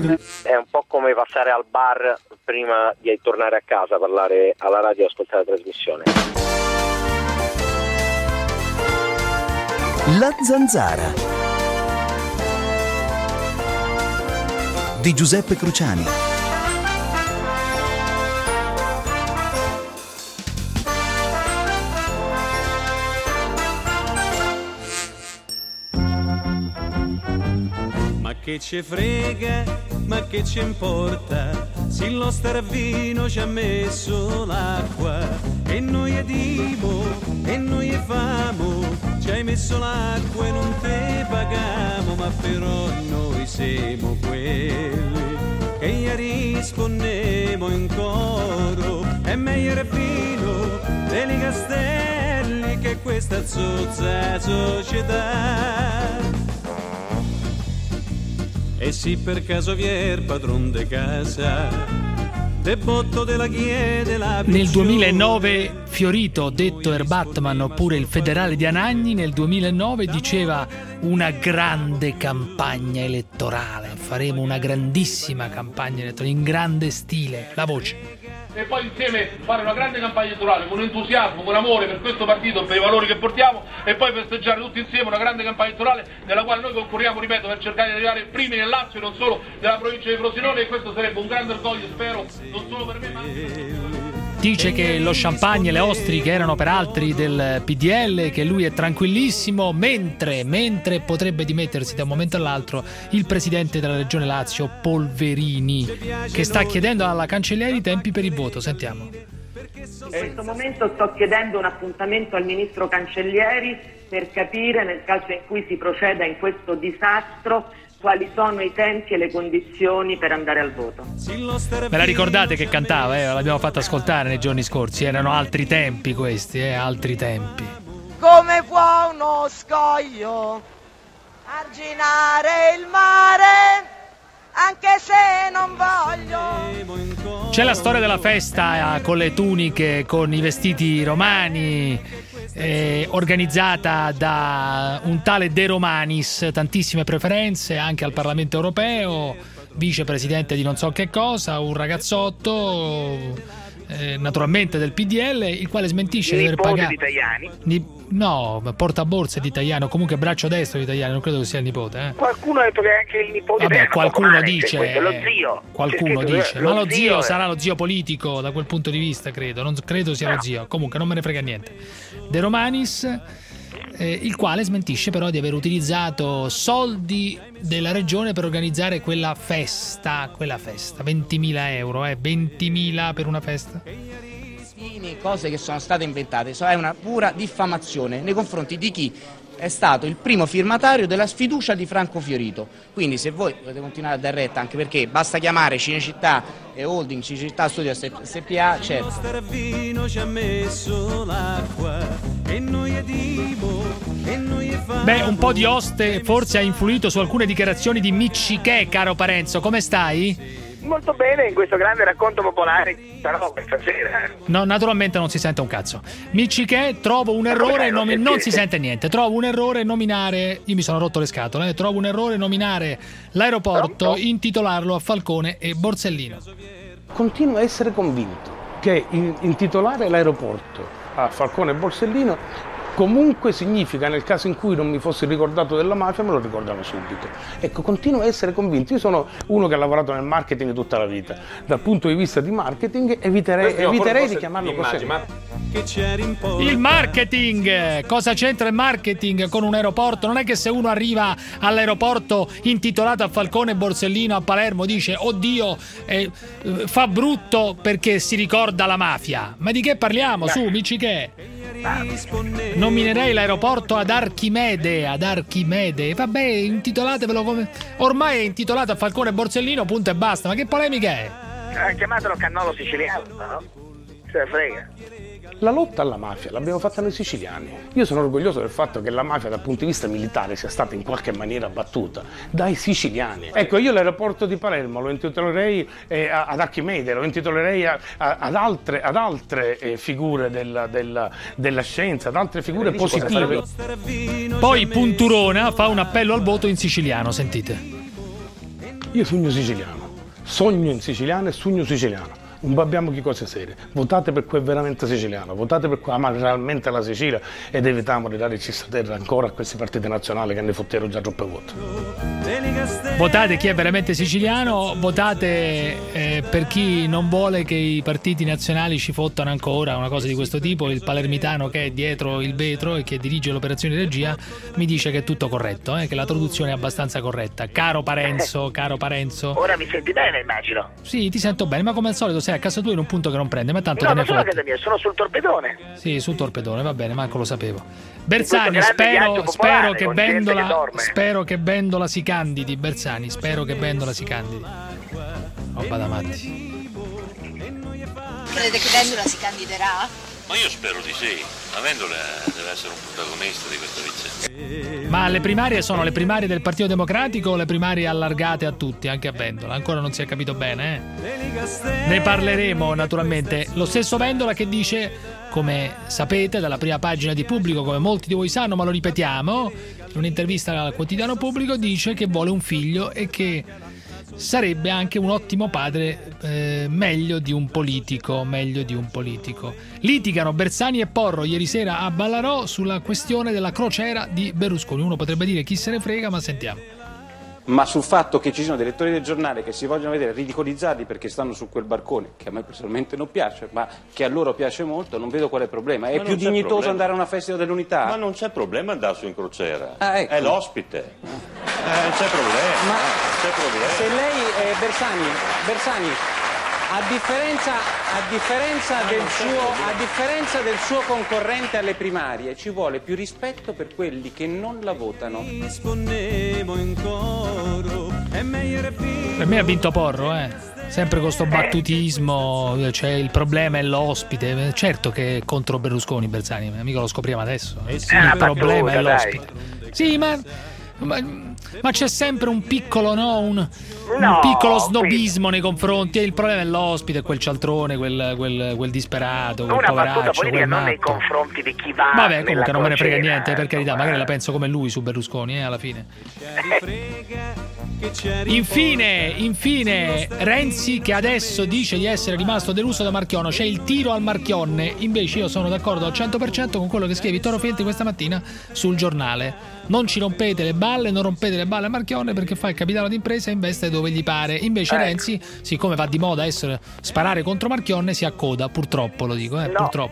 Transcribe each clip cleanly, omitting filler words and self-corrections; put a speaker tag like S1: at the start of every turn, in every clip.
S1: bar.
S2: È un po' come passare al bar prima di tornare a casa, parlare alla radio e ascoltare la trasmissione.
S1: La Zanzara di Giuseppe Cruciani.
S3: Ma che ci frega, ma che ci importa, se lo staravino ci ha messo l'acqua, e noi edimo, e noi e famo, ci hai messo l'acqua e non te pagamo, ma però noi siamo quelli che gli rispondemo in coro, è meglio fino dei castelli che questa zozza società. E sì, per caso vi è il padron de casa, de botto della chiede la piccione.
S4: Nel 2009 Fiorito, detto Air Batman, oppure il federale di Anagni, nel 2009 diceva: una grande campagna elettorale, faremo una grandissima campagna elettorale in grande stile, la voce.
S5: E poi insieme fare una grande campagna elettorale con entusiasmo, con amore per questo partito, per i valori che portiamo, e poi festeggiare tutti insieme una grande campagna elettorale nella quale noi concorriamo, ripeto, per cercare di arrivare primi nel Lazio e non solo nella provincia di Frosinone, e questo sarebbe un grande orgoglio, spero, non solo per me ma anche...
S4: Dice che lo champagne e le ostriche erano per altri del PDL, che lui è tranquillissimo, mentre potrebbe dimettersi da un momento all'altro il presidente della regione Lazio, Polverini, che sta chiedendo alla Cancellieri i tempi per il voto. Sentiamo.
S6: In questo momento sto chiedendo un appuntamento al ministro Cancellieri per capire, nel caso in cui si proceda in questo disastro, quali sono i tempi e le condizioni per andare al voto.
S4: Me la ricordate che cantava? L'abbiamo fatta ascoltare nei giorni scorsi. Erano altri tempi questi, altri tempi.
S7: Come può uno scoglio arginare il mare, anche se non voglio?
S4: C'è la storia della festa con le tuniche, con i vestiti romani, organizzata da un tale De Romanis, tantissime preferenze anche al Parlamento europeo, vicepresidente di non so che cosa, un ragazzotto naturalmente del PDL, il quale smentisce di aver pagato
S2: di Tajani.
S4: No, portaborse di Tajani, o comunque braccio destro di Tajani, non credo che sia il nipote.
S2: Qualcuno ha detto che è anche il nipote.
S4: Vabbè, qualcuno dice,
S2: questo, lo zio.
S4: qualcuno dice, ma lo zio
S2: è...
S4: sarà lo zio politico da quel punto di vista, credo, non credo sia lo zio, comunque non me ne frega niente. De Romanis, il quale smentisce però di aver utilizzato soldi della regione per organizzare quella festa, 20.000 euro, 20.000 per una festa.
S8: Cose che sono state inventate, è una pura diffamazione nei confronti di chi è stato il primo firmatario della sfiducia di Franco Fiorito. Quindi se voi volete continuare a dar retta, anche perché basta chiamare Cinecittà e Holding, Cinecittà Studio SPA, certo.
S4: Beh, un po' di oste forse ha influito su alcune dichiarazioni di Miccichè, caro Parenzo, come stai?
S2: Molto bene in questo grande racconto popolare, però questa sera.
S4: No, naturalmente non si sente un cazzo. Miccichè, trovo un errore, non si sente niente. Trovo un errore nominare, io mi sono rotto le scatole, trovo un errore nominare l'aeroporto, intitolarlo a Falcone e Borsellino.
S9: Continuo a essere convinto che intitolare l'aeroporto a Falcone e Borsellino comunque significa, nel caso in cui non mi fossi ricordato della mafia, me lo ricordavo subito. Ecco, continuo a essere convinto. Io sono uno che ha lavorato nel marketing tutta la vita. Dal punto di vista di marketing eviterei di chiamarlo così.
S4: Il marketing! Cosa c'entra il marketing con un aeroporto? Non è che se uno arriva all'aeroporto intitolato a Falcone e Borsellino a Palermo dice oddio, fa brutto perché si ricorda la mafia. Ma di che parliamo? Su, Miccichè. Nominerei l'aeroporto ad Archimede. Vabbè, intitolatevelo come... Ormai è intitolato a Falcone e Borsellino, punto e basta. Ma che polemica è?
S2: Chiamatelo cannolo siciliano, no? Se ne frega.
S9: La lotta alla mafia l'abbiamo fatta noi siciliani. Io sono orgoglioso del fatto che la mafia dal punto di vista militare sia stata in qualche maniera battuta dai siciliani. Ecco, io l'aeroporto di Palermo lo intitolerei ad Archimede, lo intitolerei ad altre figure della scienza, ad altre figure positive.
S4: Poi Punturona fa un appello al voto in siciliano, sentite.
S9: Io sogno siciliano, sogno in siciliano e sogno siciliano. Non abbiamo che cose serie. Votate per quel veramente siciliano, votate per quello ama realmente la Sicilia ed evitiamo di dare cisterra ancora a questi partiti nazionali che ne fotterono già troppe volte.
S4: Votate chi è veramente siciliano, votate per chi non vuole che i partiti nazionali ci fottano ancora, una cosa di questo tipo. Il palermitano che è dietro il vetro e che dirige l'operazione di regia mi dice che è tutto corretto, che la traduzione è abbastanza corretta. Caro Parenzo.
S10: Ora mi senti bene, immagino.
S4: Sì, ti sento bene, ma come al solito sei a casa tua in un punto che non prende, ma tanto
S10: No,
S4: te ne
S10: non sono a
S4: fotti.
S10: casa mia, sono sul torpedone.
S4: Sì, sul torpedone, va bene, manco lo sapevo. Bersani,
S10: grande viaggio
S4: spero
S10: popolare,
S4: che
S10: con gente che dorme.
S4: spero che Vendola si candidi, Bersani, spero che Vendola si candidi. Roba da matti.
S11: Crede che Vendola si candiderà?
S12: Ma io spero di sì, ma Vendola deve essere un protagonista di questa vicenda.
S4: Ma le primarie sono le primarie del Partito Democratico o le primarie allargate a tutti, anche a Vendola? Ancora non si è capito bene, Ne parleremo naturalmente. Lo stesso Vendola che dice, come sapete dalla prima pagina di Pubblico, come molti di voi sanno, ma lo ripetiamo, in un'intervista al quotidiano Pubblico dice che vuole un figlio e che sarebbe anche un ottimo padre, meglio di un politico. Litigano Bersani e Porro ieri sera a Ballarò sulla questione della crociera di Berlusconi. Uno potrebbe dire chi se ne frega, ma sentiamo.
S13: Ma sul fatto che ci siano dei lettori del giornale che si vogliono vedere ridicolizzati perché stanno su quel barcone, che a me personalmente non piace, ma che a loro piace molto, non vedo qual è il problema. È più dignitoso andare a una festa dell'unità?
S12: Ma non c'è problema andare su in crociera,
S13: ecco.
S12: È l'ospite. Non c'è problema.
S13: Ma
S12: c'è problema.
S13: se lei, Bersani, a differenza del suo concorrente alle primarie, ci vuole più rispetto per quelli che non la votano.
S4: Per me ha vinto Porro, sempre con sto battutismo, cioè il problema è l'ospite. Certo che è contro Berlusconi Bersani, mica lo scopriamo adesso. Il problema è l'ospite. Sì, ma c'è sempre un piccolo, un piccolo snobismo nei confronti. Il problema è l'ospite, quel cialtrone, quel disperato, quel
S10: una
S4: poveraccio,
S10: battuta politica
S4: quel
S10: non
S4: matto.
S10: nei confronti di chi va.
S4: Vabbè, comunque non me ne frega
S10: crociera,
S4: niente, per carità, magari la penso come lui su Berlusconi, alla fine. Infine, Renzi che adesso dice di essere rimasto deluso da Marchionne. C'è il tiro al Marchionne. Invece io sono d'accordo al 100% con quello che scrive Vittorio Feltri questa mattina sul giornale. Non ci rompete le balle, non rompete le balle a Marchionne perché fa il capitano d'impresa e investe dove gli pare. Invece Renzi, siccome va di moda essere sparare contro Marchionne, si accoda, purtroppo lo dico,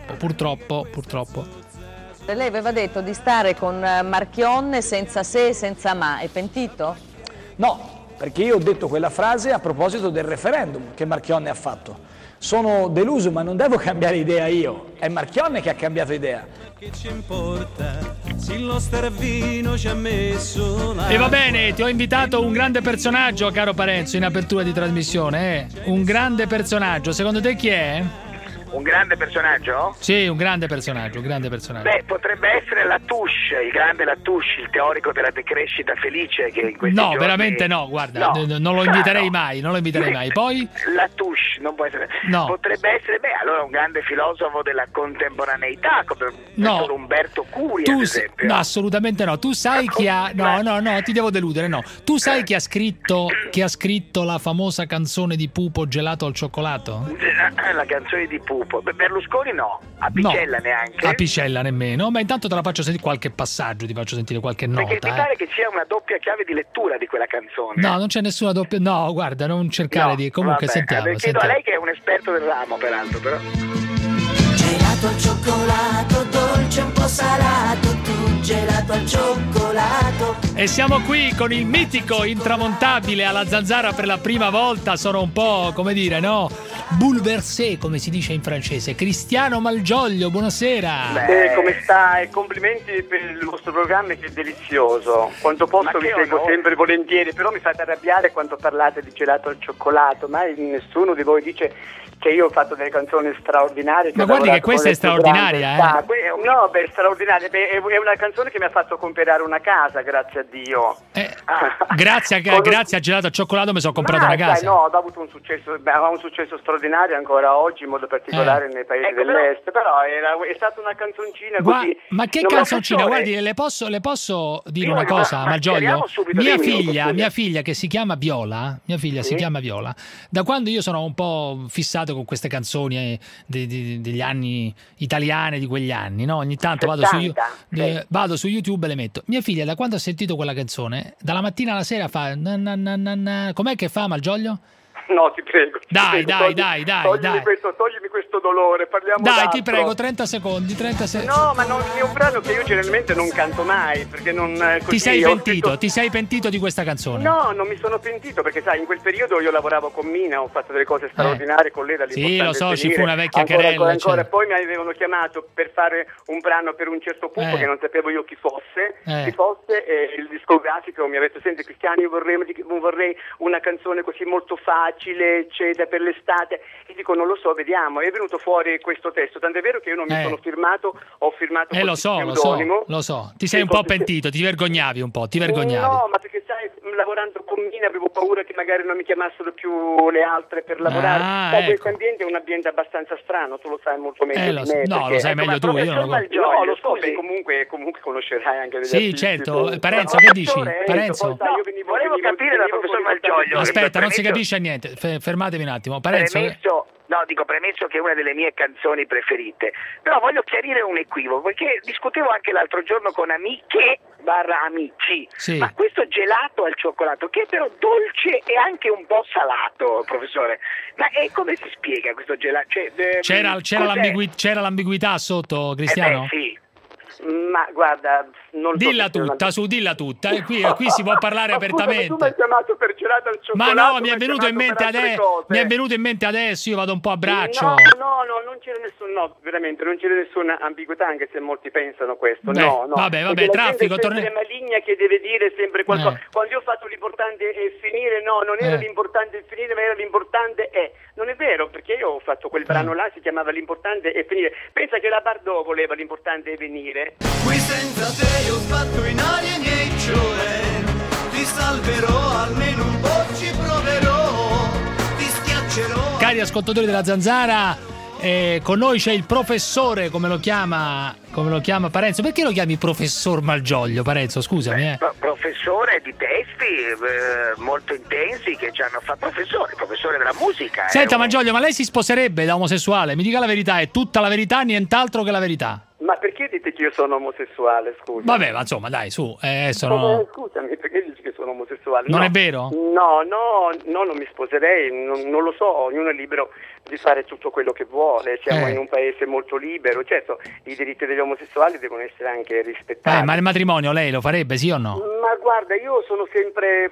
S4: purtroppo.
S14: Lei aveva detto di stare con Marchionne senza se e senza ma, è pentito?
S15: No, perché io ho detto quella frase a proposito del referendum che Marchionne ha fatto. Sono deluso, ma non devo cambiare idea io, è Marchionne che ha cambiato idea.
S3: Che ci importa, se lo stervino ci ha messo la...
S4: E va bene, ti ho invitato un grande personaggio, caro Parenzo, in apertura di trasmissione, Un grande personaggio, secondo te chi è?
S10: Un grande personaggio?
S4: Sì, un grande personaggio.
S10: Beh, potrebbe essere Latouche, il grande Latouche, il teorico della decrescita felice che in questi giorni...
S4: veramente no, guarda, non lo inviterei mai, Poi?
S10: Latouche, non può essere...
S4: No.
S10: Potrebbe essere, allora un grande filosofo della contemporaneità, come
S4: No.
S10: Umberto Curi, ad esempio.
S4: No, assolutamente no. Tu sai chi ha... No, ti devo deludere, no. Tu sai chi ha scritto la famosa canzone di Pupo, Gelato al cioccolato?
S10: La canzone di Pupo. Berlusconi no, a Picella neanche.
S4: A Picella nemmeno, ma intanto te la faccio sentire qualche passaggio, ti faccio sentire qualche nota.
S10: Perché mi pare che sia una doppia chiave di lettura di quella canzone.
S4: No, non c'è nessuna doppia. No, guarda, non cercare di. Comunque sentiamo.
S10: Chiedo a lei che è un esperto del ramo, peraltro, però.
S16: Gelato al cioccolato, dolce un po' salato, tu gelato al cioccolato.
S4: E siamo qui con il mitico intramontabile alla Zanzara per la prima volta. Sono un po', come dire, no? Bouleversé, come si dice in francese. Cristiano Malgioglio, buonasera.
S17: Come sta? E complimenti per il vostro programma che è delizioso. Quanto posso vi seguo sempre volentieri, però mi fate arrabbiare quando parlate di gelato al cioccolato. Mai nessuno di voi dice che io ho fatto delle canzoni straordinarie.
S4: Ma guardi che questa è straordinaria,
S17: No, straordinaria. È una canzone che mi ha fatto comprare una casa, grazie a Dio.
S4: Grazie a Gelato al cioccolato mi sono comprato una casa.
S17: No, ha avuto un successo straordinario. straordinaria ancora oggi, in modo particolare nei paesi dell'est, però è stata una canzoncina così.
S4: Ma che canzoncina? Guardi, le posso dire una cosa, Malgioglio? Mia figlia che si chiama Viola, si chiama Viola, da quando io sono un po' fissato con queste canzoni degli anni italiane di quegli anni, no? Ogni tanto vado su YouTube e le metto. Mia figlia, da quando ha sentito quella canzone, dalla mattina alla sera fa com'è che fa, Malgioglio?
S17: No, ti prego.
S4: Dai.
S17: Toglimi questo dolore, parliamo
S4: d'altro. Ti prego, 30 secondi.
S17: No, ma è un brano che io generalmente non canto mai, perché non così,
S4: Ti sei pentito di questa canzone?
S17: No, non mi sono pentito, perché sai, in quel periodo io lavoravo con Mina, ho fatto delle cose straordinarie con lei,
S4: Sì, lo so, ci fu una vecchia querela.
S17: Ancora. Poi mi avevano chiamato per fare un brano per un certo pubblico che non sapevo io chi fosse, e il discografico mi ha detto: senti Cristiano, io vorrei una canzone così molto facile, eccetera, per l'estate. E dico: non lo so, vediamo. È venuto fuori questo testo, tant'è vero che io non mi sono firmato, ho firmato
S4: lo so. Ti sei un po' pentito, ti vergognavi un po',
S17: No, ma perché sai, lavorando con Mina avevo paura che magari non mi chiamassero più le altre per lavorare. Questo ambiente è un ambiente abbastanza strano, tu lo sai molto meglio di me.
S4: No, lo sai meglio tu, io non lo
S17: lo so, comunque conoscerai anche degli
S4: artisti. Sì, certo. Parenzo, che dici? Parenzo?
S10: Volevo capire da professor Malgioglio.
S4: Aspetta, non si capisce niente. Fermatevi un attimo. Parenzo?
S10: Premesso che è una delle mie canzoni preferite, però voglio chiarire un equivoco, perché discutevo anche l'altro giorno con amiche / amici, ma questo gelato al cioccolato, che è però dolce e anche un po' salato, professore, ma come si spiega questo gelato?
S4: C'era l'ambiguità sotto, Cristiano?
S17: Sì. Ma guarda, non
S4: dilla tutta, e qui si può parlare apertamente.
S17: Tu mi hai chiamato per gelato al cioccolato.
S4: Ma no, mi è venuto in mente adesso, io vado un po' a braccio.
S17: No, non c'era non c'era nessuna ambiguità, anche se molti pensano questo. No.
S4: Vabbè, traffico,
S17: è maligna che deve dire sempre qualcosa. Quando io ho fatto l'importante è finire, non era l'importante è finire, ma era l'importante è. Non è vero, perché io ho fatto quel brano là, si chiamava L'importante è finire. Pensa che la Bardot voleva L'importante è venire.
S3: Qui senza te io sbatto in aria i miei cioè, ti salverò, almeno un po' ci proverò, ti schiaccerò.
S4: Cari ascoltatori della Zanzara, con noi c'è il professore, come lo chiama Parenzo. Perché lo chiami professor Malgioglio, Parenzo? Scusami.
S10: Professore di testi molto intensi che ci hanno fatto professore della musica.
S4: Senta Malgioglio, ma lei si sposerebbe da omosessuale? Mi dica la verità, è tutta la verità, nient'altro che la verità.
S17: Ma perché dite che io sono omosessuale, scusa?
S4: Vabbè, ma insomma, dai, su.
S17: Scusami, perché dici che sono omosessuale?
S4: Non è vero?
S17: No, non mi sposerei, non lo so, ognuno è libero di fare tutto quello che vuole, siamo in un paese molto libero, certo, i diritti degli omosessuali devono essere anche rispettati.
S4: Ma il matrimonio lei lo farebbe, sì o no?
S17: Ma guarda, io sono sempre...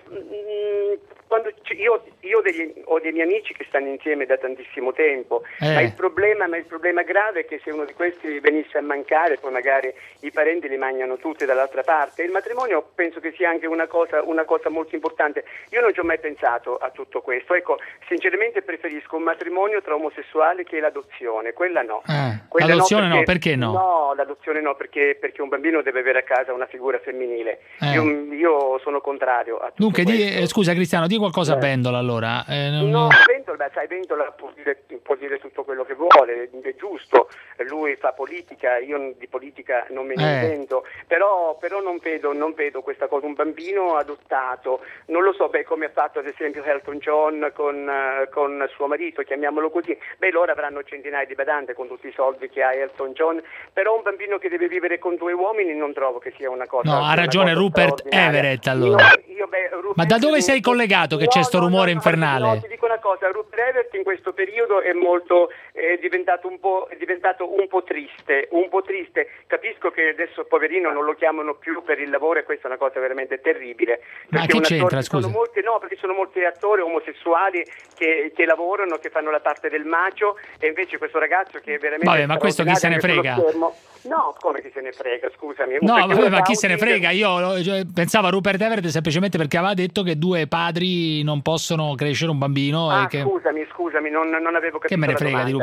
S17: Io ho dei miei amici che stanno insieme da tantissimo tempo, ma il problema grave è che se uno di questi venisse a mancare, poi magari i parenti li mangiano tutti dall'altra parte. Il matrimonio penso che sia anche una cosa molto importante. Io non ci ho mai pensato a tutto questo. Ecco, sinceramente preferisco un matrimonio tra omosessuali che l'adozione. Quella no.
S4: L'adozione no, perché no?
S17: No, l'adozione no, perché un bambino deve avere a casa una figura femminile. Io sono contrario a tutto questo.
S4: Scusa Cristiano, di qualcosa a Vendola allora.
S17: No, Vendola può dire tutto quello che vuole, è giusto, lui fa politica, io di politica non me ne intendo, però non vedo questa cosa, un bambino adottato, non lo so, come ha fatto ad esempio Elton John con suo marito, chiamiamolo così, loro avranno centinaia di badante con tutti i soldi che ha Elton John, però un bambino che deve vivere con 2 uomini non trovo che sia una cosa.
S4: No, ha ragione Rupert Everett allora. Ma da dove sei collegato che c'è sto rumore infernale?
S17: No, ti dico una cosa, Rupert Everett in questo periodo è diventato un po' triste, capisco che adesso poverino non lo chiamano più per il lavoro e questa è una cosa veramente terribile.
S4: Ma che c'entra, scusa?
S17: Perché sono molti attori omosessuali che lavorano, che fanno la parte del macio e invece questo ragazzo che è veramente...
S4: Vabbè, ma questo chi se ne frega?
S17: No, come chi se ne frega, scusami.
S4: No, ma chi se ne frega? Io pensavo a Rupert Everett semplicemente perché aveva detto che 2 padri non possono crescere un bambino.
S17: Scusami, non avevo capito.
S4: Che me ne frega di Rupert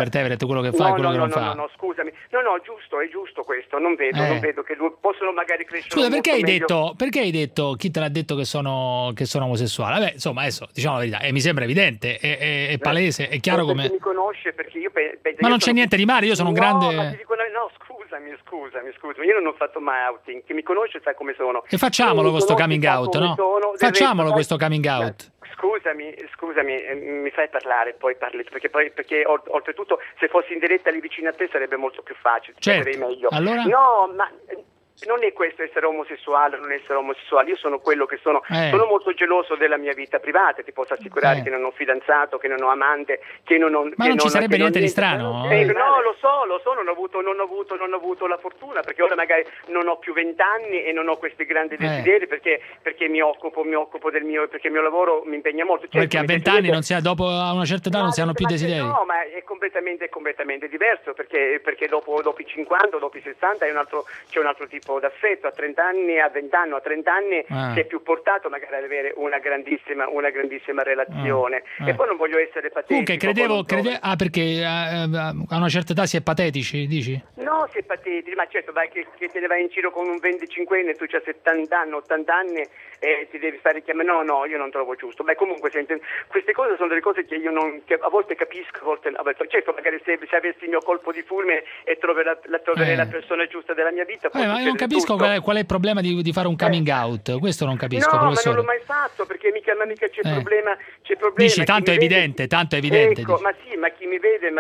S4: Everett, quello che fa e quello che non fa.
S17: No, scusami. No, giusto, è giusto questo. Non vedo che possono magari crescere.
S4: Scusa, perché hai detto, chi te l'ha detto che sono omosessuale? Vabbè, insomma, adesso diciamo la verità, mi sembra evidente, è palese, è chiaro come.
S17: Mi conosce perché io
S4: ma non c'è niente di male, io sono un grande.
S17: Ma ti dico, no, scusami, io non ho fatto mai outing. Chi mi conosce sa come sono.
S4: E facciamolo questo coming out, no? Facciamolo questo coming out.
S17: Scusami, mi fai parlare, poi parli, perché oltretutto se fossi in diretta lì vicino a te sarebbe molto più facile,
S4: certo.
S17: Meglio.
S4: Allora?
S17: No, ma non è questo essere omosessuale o non essere omosessuale, io sono quello che sono, sono molto geloso della mia vita privata, ti posso assicurare che non ho fidanzato, che non ho amante, che non ho...
S4: Ma non ci sarebbe niente di strano?
S17: No, lo so, non ho avuto la fortuna, perché ora magari non ho più 20 anni e non ho questi grandi desideri, perché mi occupo del mio, perché il mio lavoro mi impegna molto.
S4: Perché a 20 anni dopo a una certa età non si hanno più desideri?
S17: No, ma è completamente diverso, perché dopo i 50, dopo i 60 c'è un altro tipo d'affetto. A 30 anni, a 20 anni, a 30 anni si è più portato magari ad avere una grandissima relazione. E poi non voglio essere patetico.
S4: Comunque perché a una certa età si è patetici, dici?
S17: No, si è patetici, ma certo, vai che te ne vai in giro con un 25enne, tu c'hai 70 anni, 80 anni e ti devi fare chiamare. No, io non trovo giusto. Beh, comunque queste cose sono delle cose che io che a volte capisco, a volte certo, magari se avessi il mio colpo di fulmine e troverei la persona giusta della mia vita.
S4: Ma io non capisco qual è il problema di fare un coming out. Questo non capisco,
S17: no,
S4: professore.
S17: Ma non l'ho mai fatto, perché mica c'è problema.
S4: Dici, tanto è evidente.
S17: Ecco, ma sì, ma chi mi vede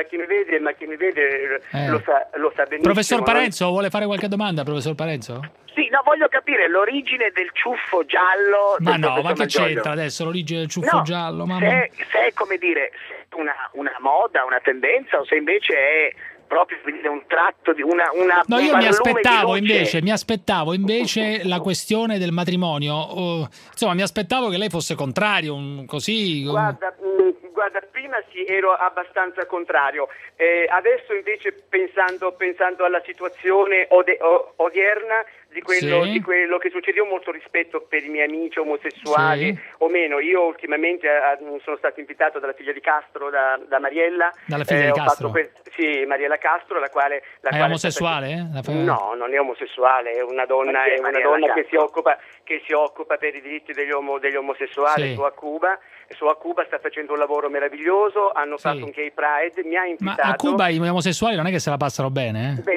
S17: lo sa benissimo.
S4: Professor Parenzo, vuole fare qualche domanda, professor Parenzo?
S10: Sì, no, voglio capire l'origine del ciuffo giallo.
S4: Ma no, ma che c'entra adesso l'origine del ciuffo giallo?
S10: Se è come dire una moda, una tendenza, o se invece è proprio un tratto di una
S4: no, io mi aspettavo invece la questione del matrimonio. Insomma, mi aspettavo che lei fosse contrario, così.
S17: Guarda, prima sì, ero abbastanza contrario. Adesso invece pensando alla situazione odierna di quello che succede, io ho molto rispetto per i miei amici omosessuali o meno. Io ultimamente sono stato invitato dalla figlia di Castro, da Mariella.
S4: Dalla figlia di Castro?
S17: Sì, Mariella Castro, la quale
S4: è omosessuale?
S17: No, non è omosessuale, è una donna che si occupa per i diritti degli omosessuali su a Cuba sta facendo un lavoro meraviglioso, hanno fatto un gay pride, mi ha invitato.
S4: Ma a Cuba i omosessuali non è che se la passano bene,
S17: Beh,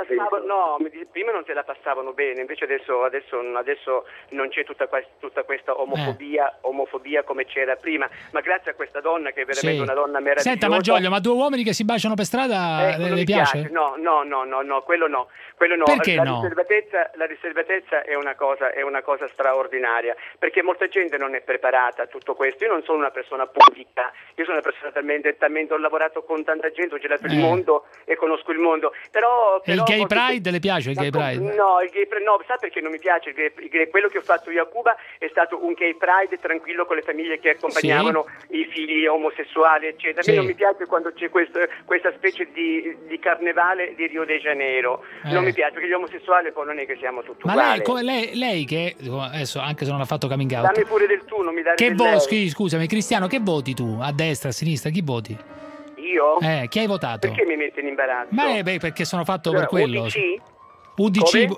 S17: prima non se la passavano bene, invece adesso non c'è tutta questa omofobia come c'era prima, ma grazie a questa donna che è veramente una donna meravigliosa.
S4: Senta, Malgioglio, ma due uomini che si baciano per strada le piace?
S17: No, quello no.
S4: Perché
S17: la riservatezza è una cosa straordinaria, perché molta gente non è preparata a tutto questo. Io non sono una persona pudica, io sono una persona talmente ho lavorato con tanta gente, ho girato il mondo e conosco il mondo. Però
S4: il gay pride le piace il gay pride?
S17: No, il gay pride no, sa perché non mi piace? Quello che ho fatto io a Cuba è stato un gay pride tranquillo con le famiglie che accompagnavano i figli omosessuali, eccetera. A me non mi piace quando c'è questa specie di carnevale di Rio de Janeiro. Non mi piace, perché gli omosessuali poi non è che siamo tutti uguali.
S4: Ma lei che adesso, anche se non ha fatto coming out,
S17: dammi pure del tu, non mi dare del lei.
S4: Scusami, Cristiano, che voti tu? A destra, a sinistra, chi voti?
S17: Io?
S4: Chi hai votato?
S17: Perché mi metti in imbarazzo?
S4: Perché sono fatto per quello.
S17: UDC?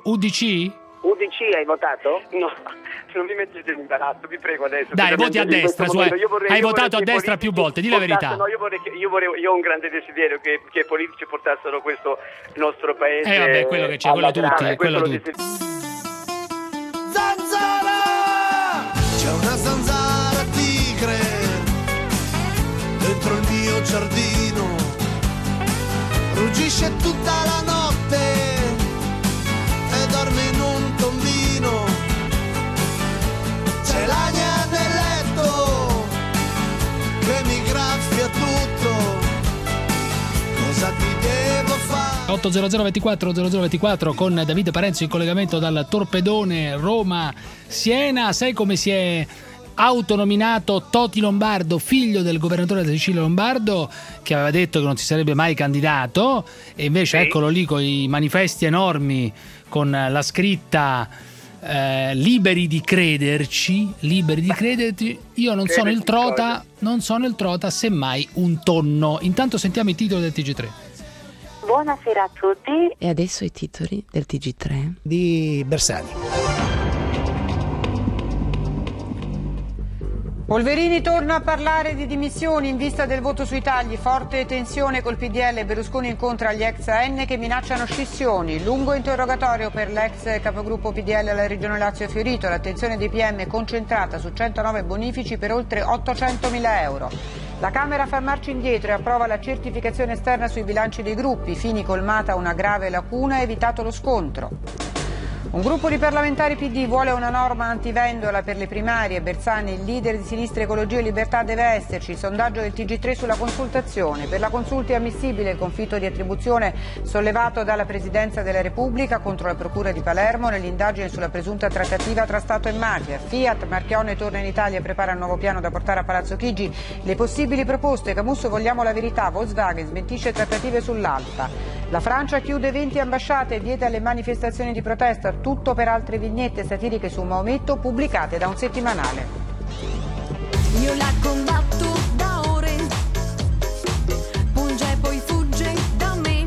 S4: UDC
S17: hai votato? No, non mi mettete in imbarazzo, vi prego adesso.
S4: Dai, voti a destra, hai votato a destra più volte, di la verità.
S17: No, io ho un grande desiderio che i politici portassero questo nostro paese.
S4: Vabbè, quello che c'è, quello tutti.
S16: Zanzara! C'è una zanzara tigre dentro il mio giardino, ruggisce tutta la notte e dorme in un tombino. C'è l'agna nel letto che mi graffia tutto, cosa ti devo fare?
S4: 800 24 0024 con Davide Parenzo in collegamento dal Torpedone Roma-Siena. Sai come si è autonominato Toti Lombardo, figlio del governatore della Sicilia Lombardo, che aveva detto che non si sarebbe mai candidato, e invece eccolo lì con i manifesti enormi con la scritta liberi di crederci, io non sono il trota, semmai un tonno. Intanto sentiamo i titoli del TG3.
S18: Buonasera a tutti.
S19: E adesso i titoli del TG3
S1: di Bersani.
S20: Polverini torna a parlare di dimissioni in vista del voto sui tagli, forte tensione col PDL, Berlusconi incontra gli ex AN che minacciano scissioni, lungo interrogatorio per l'ex capogruppo PDL alla Regione Lazio Fiorito, l'attenzione dei PM è concentrata su 109 bonifici per oltre 800.000 euro. La Camera fa marcia indietro e approva la certificazione esterna sui bilanci dei gruppi, Fini colmata una grave lacuna e evitato lo scontro. Un gruppo di parlamentari PD vuole una norma antivendola per le primarie. Bersani, il leader di Sinistra Ecologia e Libertà, deve esserci. Sondaggio del TG3 sulla consultazione. Per la consulta è ammissibile il conflitto di attribuzione sollevato dalla Presidenza della Repubblica contro la Procura di Palermo nell'indagine sulla presunta trattativa tra Stato e mafia. Fiat, Marchionne torna in Italia e prepara un nuovo piano da portare a Palazzo Chigi. Le possibili proposte, Camusso vogliamo la verità, Volkswagen smentisce trattative sull'Alfa. La Francia chiude 20 ambasciate e vieta le manifestazioni di protesta, tutto per altre vignette satiriche su Maometto pubblicate da un settimanale.
S16: Io la combatto da ore, punge e poi fugge da me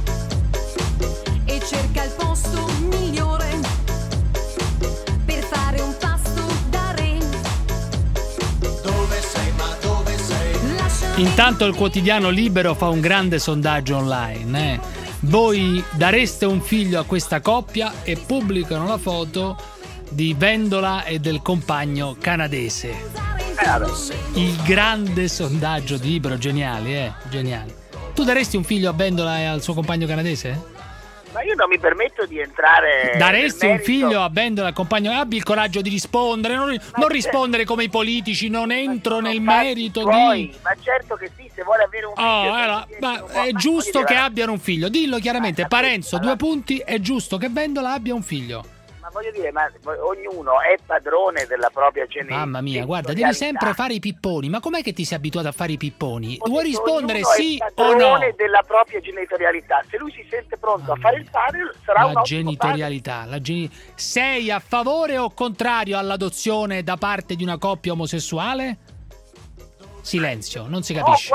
S16: e cerca il posto migliore per fare un pasto da re. Dove sei, ma dove sei?
S4: Intanto il quotidiano Libero fa un grande sondaggio online. Voi dareste un figlio a questa coppia e pubblicano la foto di Vendola e del compagno canadese. Il grande sondaggio di Libero, geniali, geniali. Tu daresti un figlio a Vendola e al suo compagno canadese?
S10: Ma io non mi permetto di entrare.
S4: Daresti un figlio a Vendola al compagno? Abbi il coraggio di rispondere, non rispondere come i politici, non entro nel merito di.
S10: Ma certo che sì, se vuole avere un figlio.
S4: È giusto che abbiano un figlio, dillo chiaramente. Parenzo, 2 punti, è giusto che Vendola abbia un figlio.
S10: Ma voglio dire, ma ognuno è padrone della propria genetica.
S4: Mamma mia, guarda, devi sempre fare i pipponi. Ma com'è che ti sei abituato a fare i pipponi? Vuoi rispondere sì o no?
S10: Padrone della propria genitorialità. Se lui si sente pronto a fare il padre, sarà un ottimo padre.
S4: Sei a favore o contrario all'adozione da parte di una coppia omosessuale? Silenzio, non si capisce.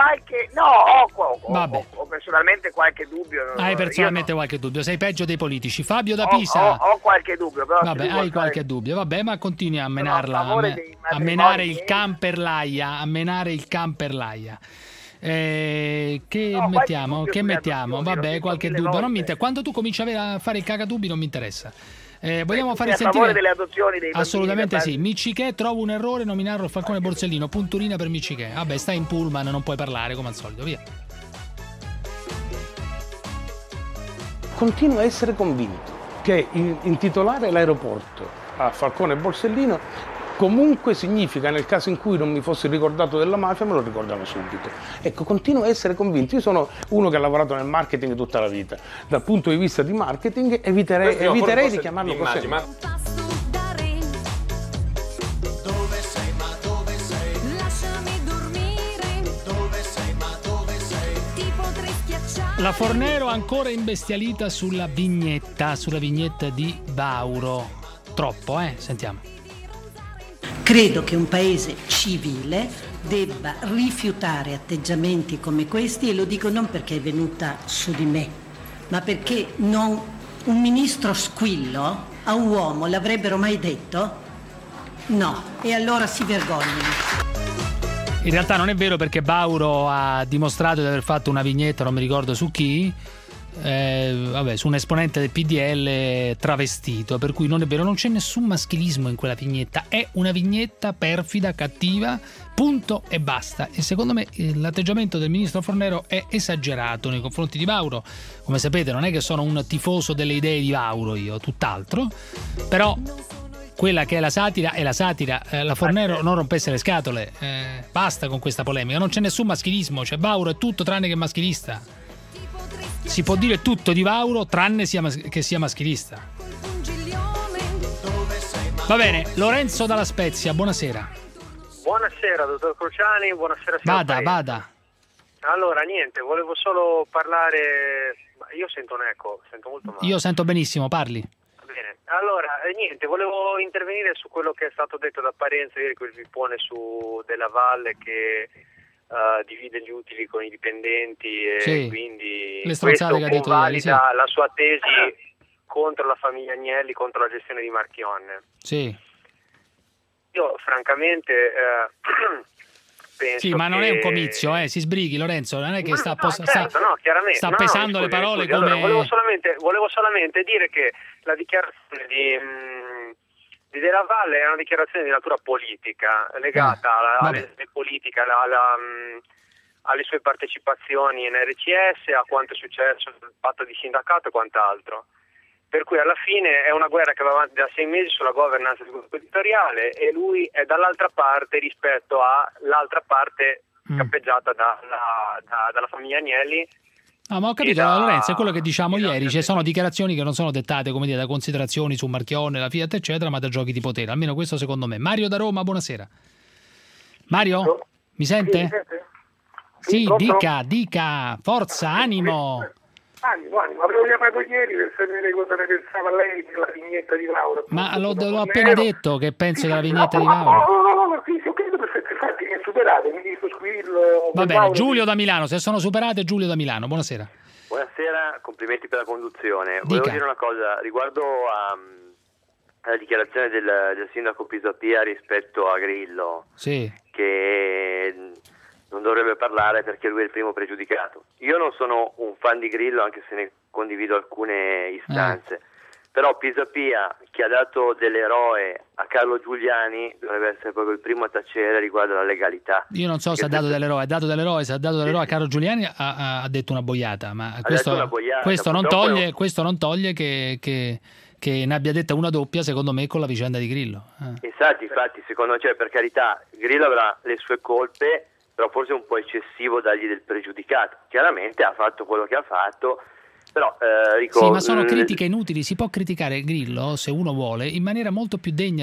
S10: Ho personalmente qualche dubbio.
S4: Hai personalmente qualche dubbio, sei peggio dei politici. Fabio da Pisa.
S10: Ho qualche dubbio, però.
S4: Vabbè, hai qualche dubbio, vabbè, ma continui a menarla, a menare il camper laia, Che mettiamo? Vabbè, qualche dubbio. Quando tu cominci a fare il cagadubi non mi interessa. Vogliamo fare sentire
S10: a favore delle adozioni dei
S4: assolutamente sì. Miccichè, trovo un errore nominarlo Falcone Borsellino, punturina per Miccichè. Vabbè, stai in pullman, non puoi parlare come al solito, via.
S9: Continuo a essere convinto che intitolare l'aeroporto a Falcone Borsellino comunque significa, nel caso in cui non mi fossi ricordato della mafia, me lo ricordavo subito. Ecco, continuo a essere convinto. Io sono uno che ha lavorato nel marketing tutta la vita. Dal punto di vista di marketing eviterei di chiamarlo così.
S4: La Fornero ancora imbestialita sulla vignetta di Vauro. Troppo, sentiamo.
S21: Credo che un paese civile debba rifiutare atteggiamenti come questi, e lo dico non perché è venuta su di me, ma perché un ministro squillo a un uomo l'avrebbero mai detto? No, e allora si vergognano.
S4: In realtà non è vero, perché Vauro ha dimostrato di aver fatto una vignetta, non mi ricordo su chi, su un esponente del PDL travestito, per cui non è vero, non c'è nessun maschilismo in quella vignetta, è una vignetta perfida, cattiva, punto e basta. E secondo me l'atteggiamento del ministro Fornero è esagerato nei confronti di Vauro. Come sapete, non è che sono un tifoso delle idee di Vauro, io, tutt'altro, però quella che è la satira è la satira. La Fornero non rompesse le scatole, basta con questa polemica, non c'è nessun maschilismo, cioè Vauro è tutto tranne che maschilista. Si può dire tutto di Vauro tranne che sia maschilista. Va bene, Lorenzo dalla Spezia, buonasera.
S22: Buonasera dottor Cruciani, buonasera signor Paese.
S4: Vada.
S22: Allora niente, volevo solo parlare, io sento un eco, sento molto male.
S4: Io sento benissimo, parli.
S22: Va bene, Allora, niente, volevo intervenire su quello che è stato detto da Parenzo ieri, quel vippone su Della Valle che divide gli utili con i dipendenti e quindi
S4: le stronzate che ha detto ieri, sì.
S22: la sua tesi contro la famiglia Agnelli, contro la gestione di Marchionne.
S4: Sì.
S22: Io francamente penso
S4: sì, ma non è un comizio, si sbrighi Lorenzo, non è che sta pesando le parole
S22: scusi,
S4: come...
S22: Allora, volevo solamente dire che la dichiarazione di Della Valle è una dichiarazione di natura politica, legata alle politiche, alle sue partecipazioni in RCS, a quanto è successo sul patto di sindacato e quant'altro. Per cui alla fine è una guerra che va avanti da 6 mesi sulla governance del gruppo editoriale e lui è dall'altra parte rispetto all'altra parte cappeggiata dalla famiglia Agnelli.
S4: No, ma ho capito, Lorenzo, è quello che diciamo ieri, ci sono dichiarazioni che non sono dettate, come dire, da considerazioni su Marchionne, la Fiat, eccetera, ma da giochi di potere, almeno questo secondo me. Mario da Roma, buonasera. Mario, mi sente? Sì, dica, forza, animo.
S5: Animo, avevo chiamato ieri per sapere cosa ne pensava lei della vignetta di Laura.
S4: Ma l'ho appena detto che penso della vignetta di Laura.
S5: No, sì, ho capito perfetto, infatti mi è superate, mi dico squillo.
S4: Va bene, Giulio da Milano, se sono superate, Giulio da Milano, buonasera.
S6: Buonasera, complimenti per la conduzione. Volevo dire una cosa riguardo alla dichiarazione del sindaco Pisapia rispetto a Grillo, che non dovrebbe parlare perché lui è il primo pregiudicato. Io non sono un fan di Grillo, anche se ne condivido alcune istanze, però Pisapia, che ha dato dell'eroe a Carlo Giuliani, dovrebbe essere proprio il primo a tacere riguardo alla legalità.
S4: Io non so se ha dato dell'eroe, se ha dato dell'eroe a Carlo Giuliani ha detto una boiata, ma questo non toglie che ne abbia detta una doppia, secondo me, con la vicenda di Grillo.
S6: Infatti, secondo me, per carità, Grillo avrà le sue colpe, però forse è un po' eccessivo dargli del pregiudicato. Chiaramente ha fatto quello che ha fatto, però
S4: sì, ma sono critiche inutili. Si può criticare Grillo, se uno vuole, in maniera molto più degna.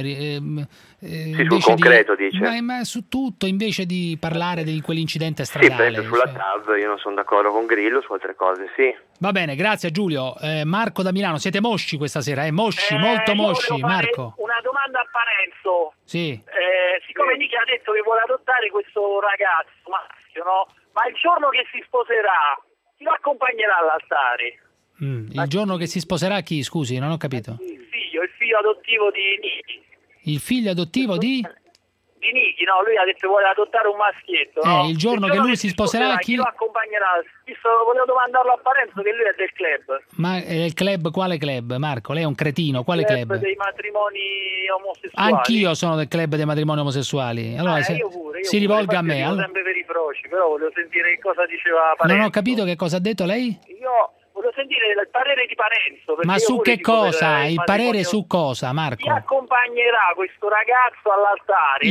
S6: Sul concreto, dice.
S4: Ma su tutto, invece di parlare di quell'incidente stradale.
S6: Sì, sulla TAV io non sono d'accordo con Grillo, su altre cose sì.
S4: Va bene, grazie Giulio. Marco da Milano, siete mosci questa sera, mosci, molto mosci, Marco.
S10: Una domanda a Parenzo.
S4: Sì.
S10: Siccome Nicky ha detto che vuole adottare questo ragazzo, Maschio, no? Ma il giorno che si sposerà, chi lo accompagnerà all'altare?
S4: Il giorno che si sposerà chi? Scusi, non ho capito.
S10: Il figlio adottivo di Nicky.
S4: Il figlio adottivo di
S10: Nicky, no? Lui ha detto che vuole adottare un maschietto, no?
S4: Il giorno che lui si sposerà, chi
S10: lo accompagnerà? Volevo domandarlo a Parenzo, che lui è del club.
S4: Ma il club, quale club? Marco, lei è un cretino, quale club?
S10: Dei matrimoni omosessuali.
S4: Anch'io sono del club dei matrimoni omosessuali. Allora
S10: io pure,
S4: si rivolga a me.
S10: Sempre per i froci, però volevo sentire che cosa diceva Parenzo.
S4: Non ho capito che cosa ha detto lei?
S10: Io volevo sentire il parere di Parenzo.
S4: Ma su che cosa? Il parere su cosa, Marco?
S10: Chi accompagnerà questo ragazzo all'altare?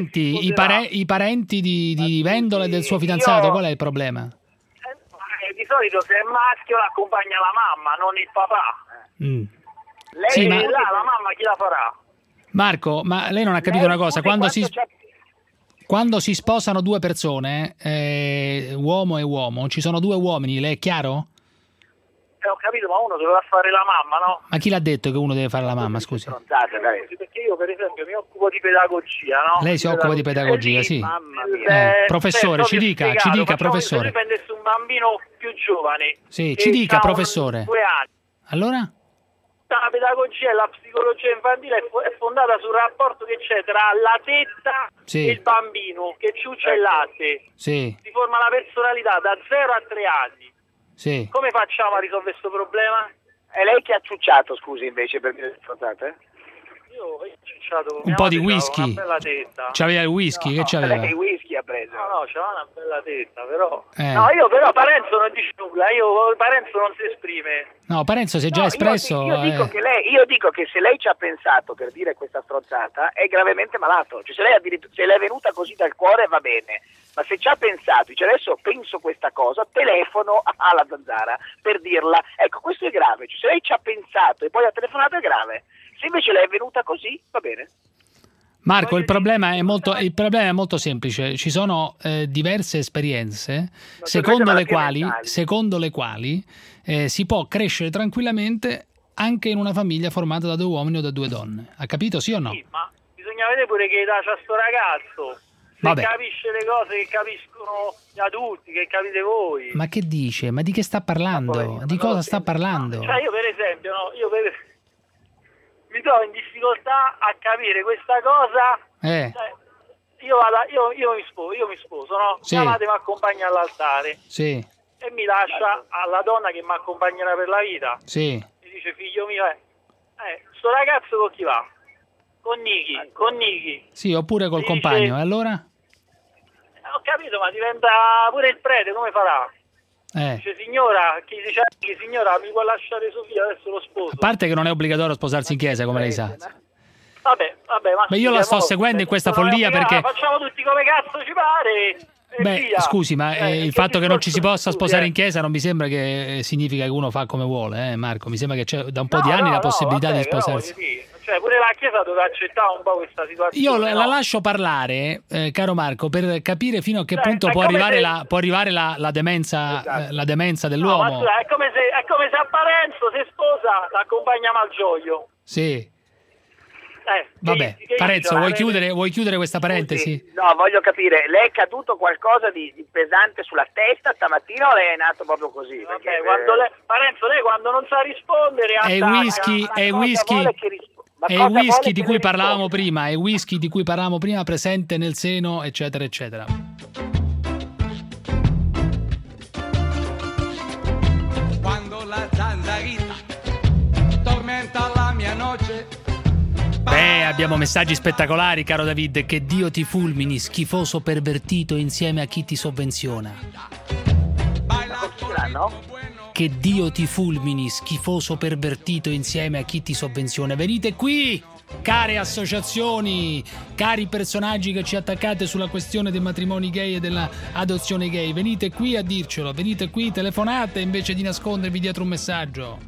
S4: I parenti di Vendola e del suo fidanzato, qual è il problema?
S10: Di solito se è maschio l'accompagna la mamma, non il papà. Lei la mamma chi la farà?
S4: Marco, ma lei non ha capito una cosa, quando si sposano due persone, uomo e uomo, ci sono due uomini, le è chiaro?
S10: Ho capito, ma uno doveva fare la mamma, no?
S4: Ma chi l'ha detto che uno deve fare la mamma, scusi?
S10: Perché io per esempio mi occupo di pedagogia, no?
S4: Lei si occupa di pedagogia, sì.
S10: Mamma mia.
S4: Professore, ci dica professore.
S10: Se prendesse un bambino più giovane.
S4: Sì, ci dica professore.
S10: 2 anni.
S4: Allora?
S10: La pedagogia e la psicologia infantile è fondata sul rapporto che c'è tra la tetta e il bambino che ciuccia il latte.
S4: Sì.
S10: Si forma la personalità da 0 a 3 anni.
S4: Sì.
S10: Come facciamo a risolvere questo problema?
S5: È lei che ha ciucciato, scusi, invece, per dire strozzate?
S10: Io ho ciucciato
S4: un po' di whisky.
S10: Una bella tetta.
S4: C'aveva il whisky, che c'aveva?
S5: Lei il whisky ha preso.
S10: No, c'aveva una bella tetta, però. No, io però Parenzo non dice nulla, Parenzo non si esprime.
S4: No, Parenzo si è già espresso.
S5: Io dico che se lei ci ha pensato per dire questa strozzata è gravemente malato. Cioè, se lei è venuta così dal cuore va bene, ma se ci ha pensato, dice adesso penso questa cosa, telefono alla Zanzara per dirla. Ecco, questo è grave. Cioè, se lei ci ha pensato e poi ha telefonato è grave. Se invece lei è venuta così, va bene.
S4: Marco, il problema è molto semplice. Ci sono diverse esperienze secondo le quali si può crescere tranquillamente anche in una famiglia formata da 2 uomini o da 2 donne. Ha capito, sì o no?
S7: Sì, ma bisogna vedere pure che età c'ha sto ragazzo. Se
S4: Vabbè.
S7: capisce le cose che capiscono gli adulti, che capite voi.
S4: Ma che dice? Ma di che sta parlando? Di cosa sta parlando?
S7: Cioè io per esempio, no, mi trovo in difficoltà a capire questa cosa. Cioè, io mi sposo, no?
S4: Sì.
S7: Mia madre mi accompagna all'altare.
S4: Sì,
S7: E mi lascia alla donna che mi accompagnerà per la vita.
S4: sì.
S7: Mi dice, figlio mio, sto ragazzo con chi va? Con Niki.
S4: Sì, oppure col
S7: Mi dice-
S4: compagno, e allora?
S7: Ho capito, ma diventa pure il prete, come farà? Dice, signora, signora, mi può lasciare suo figlio, adesso lo sposo.
S4: A parte che non è obbligatorio sposarsi in chiesa, come lei sa.
S7: Vabbè,
S4: Ma io la sto seguendo in questa follia perché...
S7: Facciamo tutti come cazzo ci pare. E
S4: Beh,
S7: via.
S4: scusi, ma il fatto che non ci si possa sposare in chiesa non mi sembra che significa che uno fa come vuole, Marco. Mi sembra che c'è da un po' di anni la possibilità di sposarsi.
S7: Cioè, pure la chiesa deve accettare un po' questa situazione.
S4: Io la
S7: no?
S4: lascio parlare, caro Marco, per capire fino a che punto
S7: è
S4: può
S7: come
S4: arrivare
S7: se-
S4: la demenza, la demenza
S7: No,
S4: dell'uomo.
S7: ma scusa, è come se a Parenzo se sposa l'accompagna Malgioglio.
S4: Sì. Vabbè, Parenzo, vuoi chiudere questa parentesi?
S5: No, voglio capire, le è caduto qualcosa di pesante sulla testa stamattina o lei è nato proprio così? Perché,
S7: Parenzo, lei quando non sa rispondere
S4: È il whisky di cui parlavamo prima, è il whisky di cui parlavamo prima presente nel seno, eccetera, eccetera.
S8: Quando la zanzarita tormenta la mia noce.
S4: Beh, abbiamo messaggi spettacolari, caro David. Che Dio ti fulmini, schifoso pervertito insieme a chi ti sovvenziona. Che Dio ti fulmini, schifoso pervertito insieme a chi ti sovvenziona. Venite qui, care associazioni, cari personaggi che ci attaccate sulla questione dei matrimoni gay e dell'adozione gay. Venite qui a dircelo, venite qui, telefonate invece di nascondervi dietro un messaggio.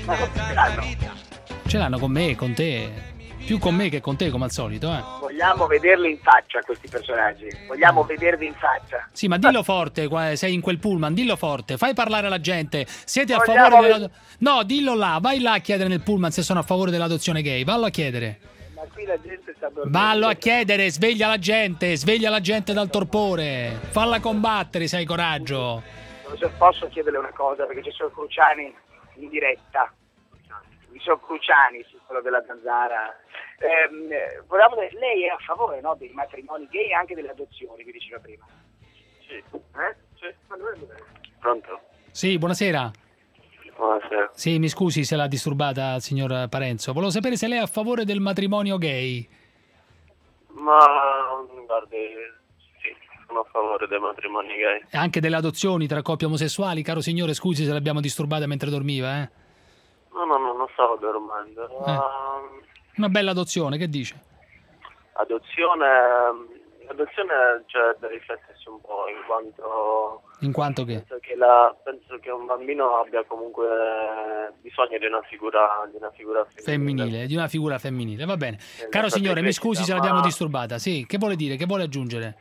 S4: Ce l'hanno con me, con te. Più con me che con te, come al solito,
S5: Vogliamo vederli in faccia questi personaggi. Vogliamo vederli in faccia.
S4: Sì, ma dillo forte, sei in quel pullman, dillo forte, fai parlare la gente. Siete a
S5: Vogliamo
S4: favore della... No, dillo là, vai là a chiedere nel pullman se sono a favore dell'adozione gay, vallo a chiedere.
S5: Ma qui la gente sta dormendo.
S4: Vallo a chiedere, sveglia la gente dal torpore. Falla combattere se hai coraggio.
S5: Posso chiederle una cosa, perché ci sono Cruciani in diretta. Ci sono Cruciani, sì, quello della Zanzara. Lei è a favore, no, dei matrimoni gay e anche delle adozioni, che diceva prima?
S6: Sì.
S5: Sì.
S6: Pronto?
S4: Sì, buonasera.
S6: Buonasera.
S4: Sì, mi scusi se l'ha disturbata il signor Parenzo. Volevo sapere se lei è a favore del matrimonio gay.
S6: Ma guardi, sì, sono a favore dei matrimoni gay.
S4: E anche delle adozioni tra coppie omosessuali, caro signore, scusi se l'abbiamo disturbata mentre dormiva,
S6: No, non stavo dormendo.
S4: Una bella adozione, che dice?
S6: L'adozione c'è da riflettersi un po',
S4: In quanto che?
S6: penso che un bambino abbia comunque bisogno di una figura femminile.
S4: Di una figura femminile, va bene. Caro signore, mi scusi se l'abbiamo disturbata. Sì, che vuole dire? Che vuole aggiungere?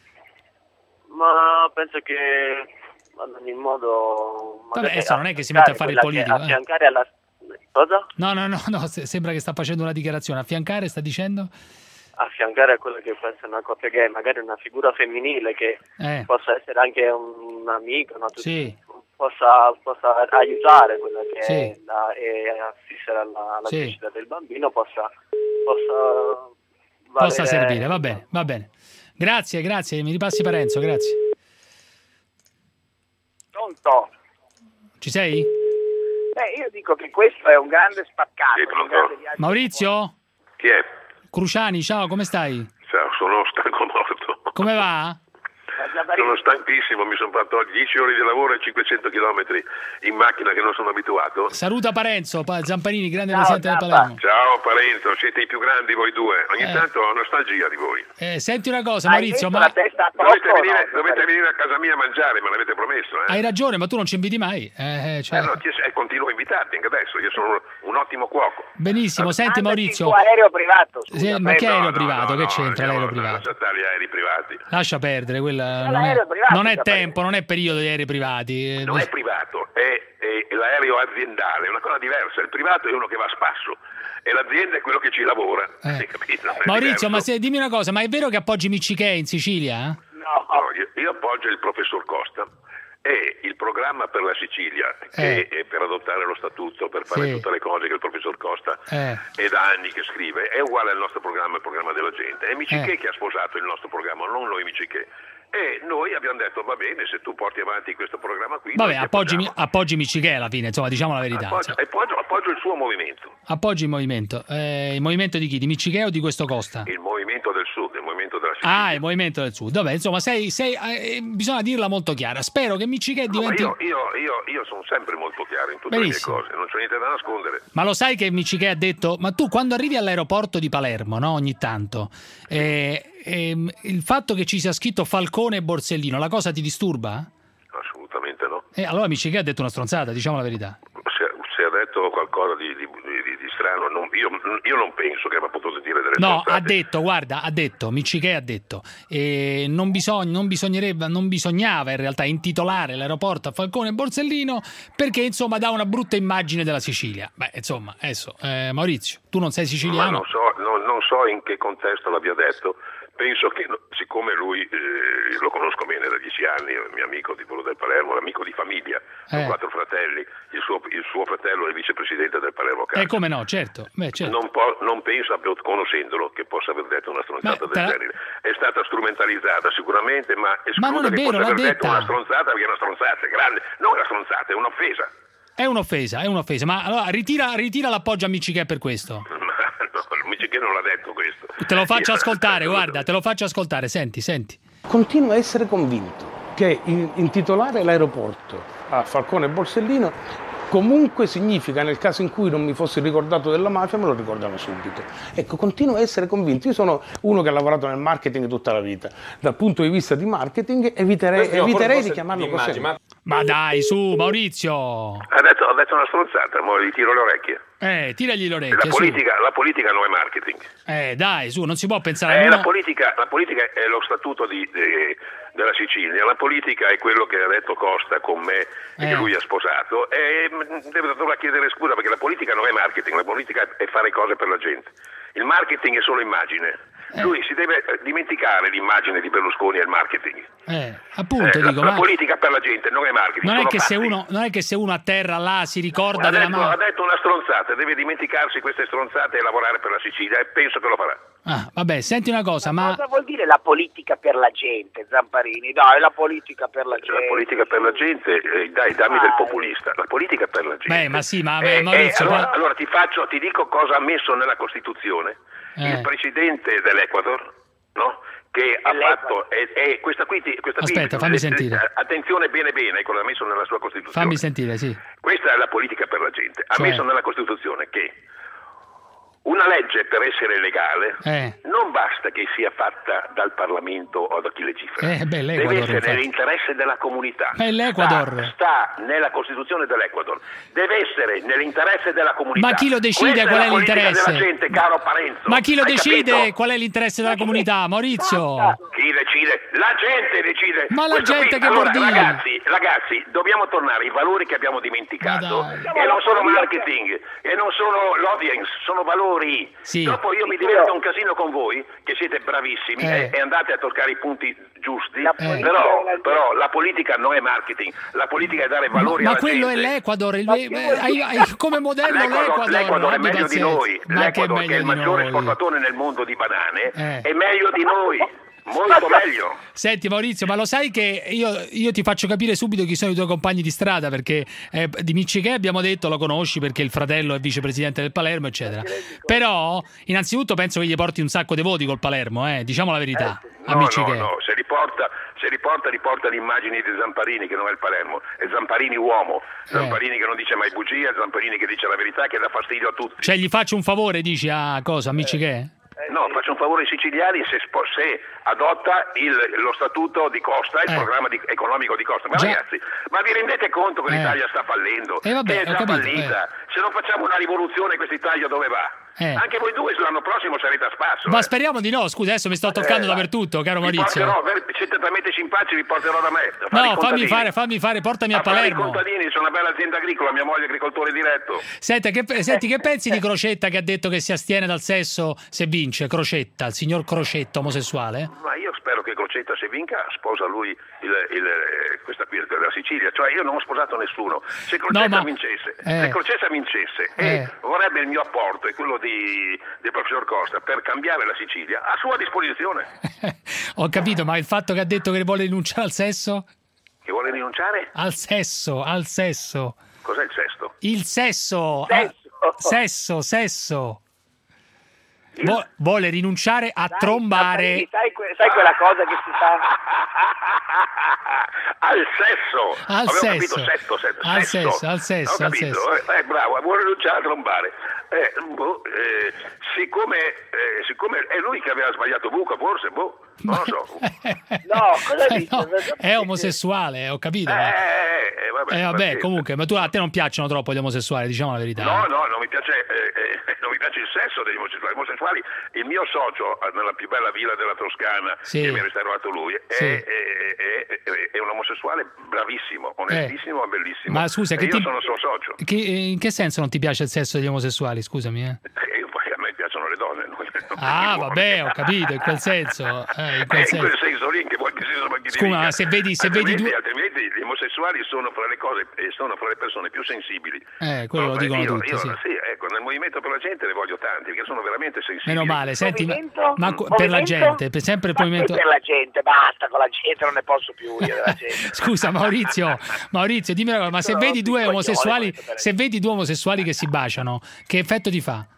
S6: Ma penso che ad ogni modo...
S4: Vabbè, adesso non è che si mette a fare il politico.
S6: Affiancare alla... Cosa?
S4: No, sembra che sta facendo una dichiarazione. Affiancare, sta dicendo?
S6: Affiancare a quello che può essere una coppia gay, magari una figura femminile che possa essere anche un amico, no? possa aiutare quella che è e assistere alla crescita del bambino, possa
S4: servire, va bene. Grazie, mi ripassi Parenzo, grazie.
S5: Pronto?
S4: Ci sei?
S5: Io dico che questo è un grande spaccato.
S4: Maurizio?
S23: Chi è?
S4: Cruciani, ciao, come stai?
S23: Ciao, sono stanco morto.
S4: Come va?
S23: Sono stanchissimo, mi sono fatto 10 ore di lavoro e 500 chilometri in macchina che non sono abituato.
S4: Saluta Parenzo, Zampanini, grande presidente del Palermo.
S23: Ciao Parenzo, siete i più grandi voi due. Ogni tanto ho nostalgia di voi.
S4: Senti una cosa, Maurizio, ma...
S23: Dovete venire a casa mia a mangiare, me l'avete promesso.
S4: Hai ragione, ma tu non ci inviti mai.
S23: Continuo a invitarti anche adesso, io sono un ottimo cuoco.
S4: Benissimo, senti Maurizio.
S5: Aereo privato.
S4: Ma che aereo privato? Che c'entra l'aereo privato?
S23: Gli aerei privati.
S4: Lascia perdere, quella non è tempo, non è periodo di aerei privati.
S23: Non è privato, è l'aereo aziendale, è una cosa diversa. Il privato è uno che va a spasso e l'azienda è quello che ci lavora. Capito?
S4: Maurizio, ma dimmi una cosa, ma è vero che appoggi Miccichè in Sicilia?
S23: No, io appoggio il professor Costa. E il programma per la Sicilia, che è per adottare lo statuto, per fare tutte le cose che il professor Costa è da anni che scrive, è uguale al nostro programma, il programma della gente. È Miccichè che ha sposato il nostro programma, non noi Miccichè. E noi abbiamo detto, va bene, se tu porti avanti questo programma qui...
S4: Vabbè, appoggi Miccichè alla fine, insomma, diciamo la verità.
S23: Appoggio il suo movimento.
S4: Appoggi il movimento. Il movimento di chi? Di Miccichè o di questo Costa?
S23: Il movimento del Sud, il movimento della Sicilia.
S4: Ah, il movimento del Sud. Vabbè, insomma, bisogna dirla molto chiara. Spero che Miccichè diventi...
S23: Io sono sempre molto chiaro in tutte le mie cose, non c'è niente da nascondere.
S4: Ma lo sai che Miccichè ha detto, ma tu quando arrivi all'aeroporto di Palermo, no, ogni tanto, il fatto che ci sia scritto Falcone e Borsellino, la cosa ti disturba?
S23: Assolutamente no.
S4: Allora Miccichè ha detto una stronzata, diciamo la verità.
S23: Se ha detto qualcosa di strano, io non penso che abbia potuto dire delle stronzate.
S4: Ha detto, Miccichè ha detto, non bisognava in realtà intitolare l'aeroporto a Falcone e Borsellino perché insomma dà una brutta immagine della Sicilia. Beh, insomma, adesso, Maurizio, tu non sei siciliano?
S23: Ma non so in che contesto l'abbia detto. Penso che, siccome lui lo conosco bene da 10 anni, è mio amico di quello del Palermo, l'amico di famiglia, sono 4 fratelli, il suo fratello è il vicepresidente del Palermo Calcio.
S4: Come no, certo.
S23: Non penso, conoscendolo, che possa aver detto una stronzata del genere. È stata strumentalizzata sicuramente, ma escludo che possa aver detto una stronzata, perché è una stronzata, è grande. Non è una stronzata, è un'offesa.
S4: È un'offesa. Ma allora ritira l'appoggio a Miccichè per questo.
S23: Miccichè non l'ha detto questo.
S4: Te lo faccio ascoltare, guarda, senti.
S9: Continuo a essere convinto che intitolare l'aeroporto a Falcone e Borsellino comunque significa, nel caso in cui non mi fossi ricordato della mafia, me lo ricordano subito. Ecco, continuo a essere convinto. Io sono uno che ha lavorato nel marketing tutta la vita. Dal punto di vista di marketing eviterei di chiamarlo così.
S4: Ma dai, su, Maurizio!
S23: Ha detto una stronzata, ma gli tiro le orecchie.
S4: Tiragli le orecchie.
S23: La politica non è marketing.
S4: Dai, su, non si può pensare a
S23: la politica è lo statuto della Sicilia. La politica è quello che ha detto Costa con me e che lui ha sposato. E dovrà chiedere scusa perché la politica non è marketing, la politica è fare cose per la gente. Il marketing è solo immagine. Lui si deve dimenticare l'immagine di Berlusconi e il marketing.
S4: Appunto,
S23: la politica per la gente non è marketing.
S4: Non è che se uno a terra là si ricorda della mano.
S23: Ha detto una stronzata, deve dimenticarsi queste stronzate e lavorare per la Sicilia, e penso che lo farà.
S4: Vabbè, senti una cosa,
S5: cosa vuol dire la politica per la gente, Zamparini? Dai, la politica per la gente.
S23: La politica per la gente, dammi del populista. La politica per la gente.
S4: Ma sì, Maurizio.
S23: Allora ti dico cosa ha messo nella Costituzione il presidente dell'Ecuador, no? Che ha fatto questa qui.
S4: Aspetta, fammi sentire.
S23: Attenzione bene, cosa ha messo nella sua Costituzione.
S4: Fammi sentire, sì.
S23: Questa è la politica per la gente. Ha messo nella Costituzione che una legge, per essere legale, non basta che sia fatta dal Parlamento o da chi legifera. Deve essere nell'interesse della comunità.
S4: L'Ecuador
S23: sta nella Costituzione dell'Ecuador. Deve essere nell'interesse della comunità.
S4: Ma chi lo decide qual è l'interesse?
S23: Della gente, caro Parenzo.
S4: Ma chi lo decide qual è l'interesse della comunità, Maurizio?
S23: Chi decide? La gente decide.
S4: Ma la gente che vuol dire?
S23: Ragazzi, dobbiamo tornare ai valori che abbiamo dimenticato. E non sono marketing, e non sono l'audience, sono valori.
S4: Sì.
S23: Dopo io mi diverto un casino con voi, che siete bravissimi e andate a toccare i punti giusti, però la politica non è marketing, la politica è dare valori alla gente.
S4: Ma quello è l'Ecuador, hai come modello l'Ecuador.
S23: L'Ecuador è meglio di noi, l'Ecuador che è il maggiore esportatore nel mondo di banane, è meglio di noi. Molto meglio.
S4: Senti Maurizio, ma lo sai che io ti faccio capire subito chi sono i tuoi compagni di strada, perché di Miccichè abbiamo detto lo conosci perché il fratello è vicepresidente del Palermo, eccetera. Però innanzitutto penso che gli porti un sacco di voti col Palermo, diciamo la verità.
S23: No, se riporta le immagini di Zamparini, che non è il Palermo, è Zamparini uomo, Zamparini che non dice mai bugie, Zamparini che dice la verità, che dà fastidio a tutti.
S4: Cioè gli faccio un favore, dici, a Miccichè?
S23: No, faccio un favore ai siciliani se adotta lo statuto di Costa, il programma economico di Costa. Ma ragazzi, ma vi rendete conto che l'Italia sta fallendo?
S4: È già
S23: fallita. Se non facciamo una rivoluzione, questa Italia dove va? Anche voi due l'anno prossimo sarete a spasso.
S4: Ma speriamo di no, scusa, adesso mi sto toccando dappertutto, caro Maurizio.
S23: Siete talmente simpatici, vi porterò da me.
S4: No, fammi fare, portami a Palermo.
S23: I contadini, sono una bella azienda agricola, mia moglie è agricoltore diretto.
S4: Senti, che pensi di Crocetta che ha detto che si astiene dal sesso se vince? Crocetta, il signor Crocetta, omosessuale?
S23: Ma io spero che Crocetta, se vinca, sposa lui questa qui della Sicilia. Cioè io non ho sposato nessuno. Se Crocetta vincesse e vorrebbe il mio apporto e quello del professor Costa per cambiare la Sicilia, a sua disposizione.
S4: Ho capito, ma il fatto che ha detto che vuole rinunciare al sesso?
S23: Che vuole rinunciare?
S4: Al sesso.
S23: Cos'è il sesto?
S4: Il sesso. Sesso. Vuole rinunciare a trombare.
S5: Sai quella cosa che si fa?
S23: Al sesso.
S4: Al sesso.
S23: Ho capito. Bravo, vuole rinunciare a trombare. Siccome è lui che aveva sbagliato buca, forse, non lo so.
S5: No, cosa dice?
S4: No, è omosessuale, ho capito. Vabbè, comunque, ma a te non piacciono troppo gli omosessuali, diciamo la verità.
S23: No, non mi piace il sesso degli omosessuali. Il mio socio nella più bella villa della Toscana, che mi ha riservato lui, è un omosessuale bravissimo, onestissimo e bellissimo.
S4: Ma scusa,
S23: io sono suo socio.
S4: In che senso non ti piace il sesso degli omosessuali, scusami?
S23: A me piacciono le donne.
S4: Vabbè, ho capito, in quel senso.
S23: In quel senso lì, che vuoi che sia.
S4: Scusa, ma se vedi due...
S23: Altrimenti gli omosessuali sono fra le cose, sono fra le persone più sensibili.
S4: Quello lo dicono tutti.
S23: Ecco, nel Movimento per la Gente ne voglio tanti, perché sono veramente sensibili.
S4: Meno male, senti, ma per la gente, sempre il movimento...
S5: Per la gente, basta con la gente, non ne posso più io della gente.
S4: Scusa, Maurizio, dimmi una cosa, ma se vedi due omosessuali che si baciano, che effetto ti fa?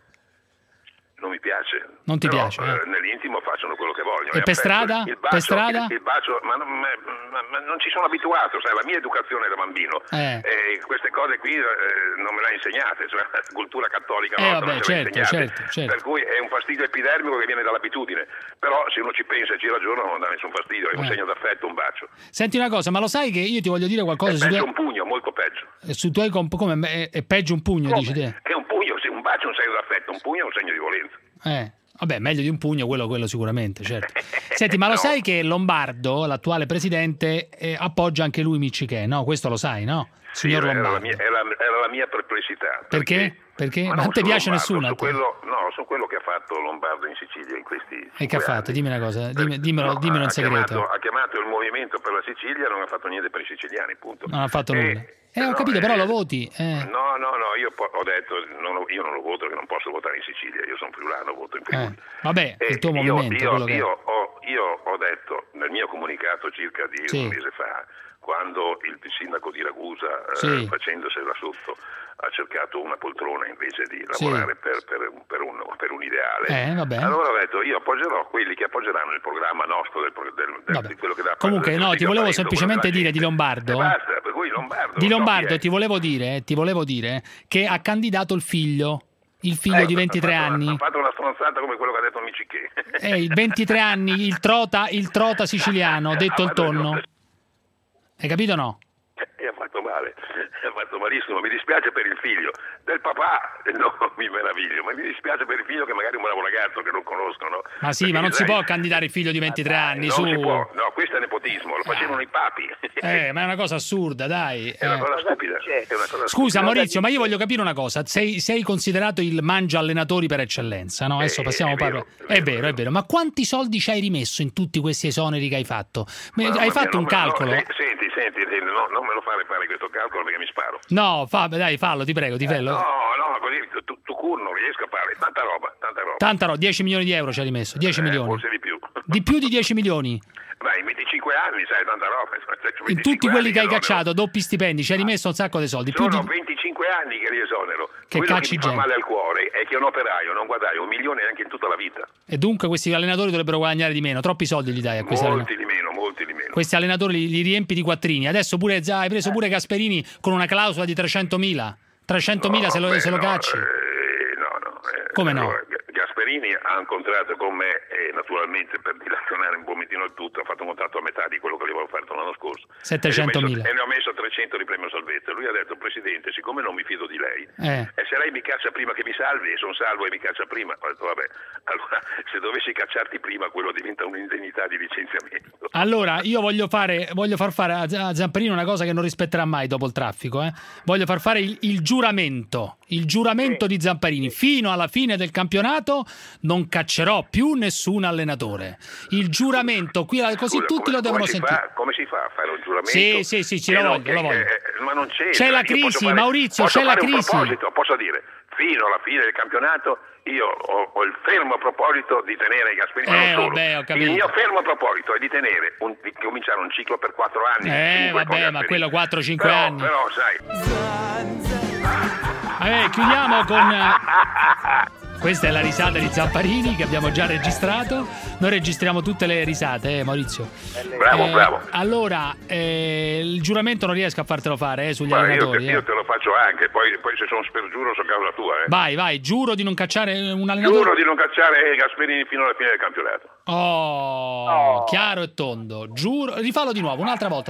S23: Non mi piace.
S4: Non ti piace?
S23: Nell'intimo facciano quello che vogliono.
S4: E per strada?
S23: Il bacio, ma non ci sono abituato, sai, la mia educazione da bambino. Queste cose qui non me le ha insegnate, cioè la cultura cattolica non ce l'ha insegnate. Per cui è un fastidio epidermico che viene dall'abitudine. Però se uno ci pensa e ci ragiona non dà nessun fastidio, è un segno d'affetto, un bacio.
S4: Senti una cosa, ma lo sai che io ti voglio dire qualcosa
S23: è peggio un pugno, molto peggio.
S4: Su tuoi come è peggio un pugno, dici te?
S23: È un pugno, sì, un bacio è un segno d'affetto, un pugno è un segno di violenza.
S4: Vabbè, meglio di un pugno, quello sicuramente, certo. Senti, ma lo sai che Lombardo, l'attuale presidente, appoggia anche lui Miccichè, no? Questo lo sai, no? Signor Lombardo.
S23: Era la mia perplessità.
S4: Perché? Ma non ti piace nessuno?
S23: Su quello che ha fatto Lombardo in Sicilia in questi
S4: E che ha fatto? Dimmi una cosa, dimmelo in segreto.
S23: Ha chiamato il Movimento per la Sicilia, non ha fatto niente per i siciliani, punto.
S4: Non ha fatto nulla. Ho capito, però lo voti.
S23: No, io ho detto, io non lo voto perché non posso votare in Sicilia, io sono friulano, voto in Friuli.
S4: Vabbè, il tuo movimento.
S23: Io ho detto nel mio comunicato circa di un mese fa, quando il sindaco di Ragusa, facendosela sotto, ha cercato una poltrona invece di lavorare per un ideale. Allora ho detto, io appoggerò quelli che appoggeranno il programma nostro di quello che dà.
S4: Comunque ti volevo semplicemente dire di Lombardo.
S23: Basta, per cui Lombardo.
S4: Di Lombardo ti volevo dire che ha candidato il figlio di 23 anni.
S23: Ha fatto una stronzata come quello che ha detto Miccichè.
S4: 23 anni, il trota siciliano, detto il tonno. Hai capito o no?
S23: Ha fatto male, ha fatto malissimo, mi dispiace per il figlio del papà, no, mi meraviglio, ma mi dispiace per il figlio che magari è un bravo ragazzo che non conosco, no?
S4: Ma sì, ma non si può candidare il figlio di 23 anni,
S23: non si può, no, questo è nepotismo, lo facevano i papi.
S4: Ma è una cosa assurda, dai.
S23: È una cosa stupida.
S4: Scusa Maurizio, ma io voglio capire una cosa, sei considerato il mangia allenatori per eccellenza, no? Adesso passiamo a parlare. È vero, ma quanti soldi ci hai rimesso in tutti questi esoneri che hai fatto? Hai fatto un calcolo?
S23: Senti, non me lo fare questo calcolo perché mi sparo.
S4: No, dai, fallo, ti prego,
S23: No, così tu non riesco a fare, tanta roba.
S4: 10 milioni di euro ci hai rimesso, 10 milioni.
S23: Forse di più.
S4: Di più di 10 milioni?
S23: Beh, in 25 anni, sai, tanta roba.
S4: In tutti quelli che hai cacciato, doppi stipendi, ci hai rimesso un sacco di soldi.
S23: Sono 25 anni che li esonero. Quello che mi fa male al cuore è che un operaio non guadagna 1 milione neanche in tutta la vita.
S4: E dunque questi allenatori dovrebbero guadagnare di meno, troppi soldi gli dai a questi allenatori.
S23: Molti di meno.
S4: Questi allenatori li riempi di quattrini. Adesso hai preso pure Gasperini con una clausola di 300.000. 300.000 se lo cacci. Come no?
S23: Gasperini ha un contratto con me e naturalmente per dilazionare un pochettino il tutto ha fatto un contratto a metà di quello che gli avevo offerto l'anno scorso.
S4: 700.000.
S23: E ne ho messo 300 di premio salvezza. Lui ha detto, Presidente, siccome non mi fido di lei e se lei mi caccia prima che mi salvi e sono salvo e mi caccia prima, ho detto vabbè, allora se dovessi cacciarti prima quello diventa un'indennità di licenziamento.
S4: Allora io voglio far fare a Zamperini una cosa che non rispetterà mai dopo il traffico, voglio far fare il giuramento di Zamperini: fino alla fine del campionato non caccerò più nessun allenatore. Il giuramento qui, così tutti lo devono sentire.
S23: Come si fa a fare un giuramento?
S4: Sì, lo voglio.
S23: Ma non
S4: c'è la crisi, Maurizio, c'è la crisi.
S23: Posso dire, fino alla fine del campionato io ho il fermo proposito di tenere Gasperini, ma non solo.
S4: Vabbè, ho capito.
S23: Il mio fermo proposito è di tenere di cominciare un ciclo per 4 anni.
S4: Vabbè, ma quello 4-5 anni.
S23: Però sai.
S4: Chiudiamo con questa è la risata di Zamperini che abbiamo già registrato. Noi registriamo tutte le risate, Maurizio.
S23: Bravo.
S4: Allora, il giuramento non riesco a fartelo fare sugli allenatori.
S23: Io te lo faccio anche, poi se sono spergiuro sono causa tua.
S4: Vai, giuro di non cacciare un allenatore.
S23: Giuro di non cacciare Gasperini fino alla fine del campionato.
S4: Chiaro e tondo. Giuro, rifallo di nuovo, un'altra volta.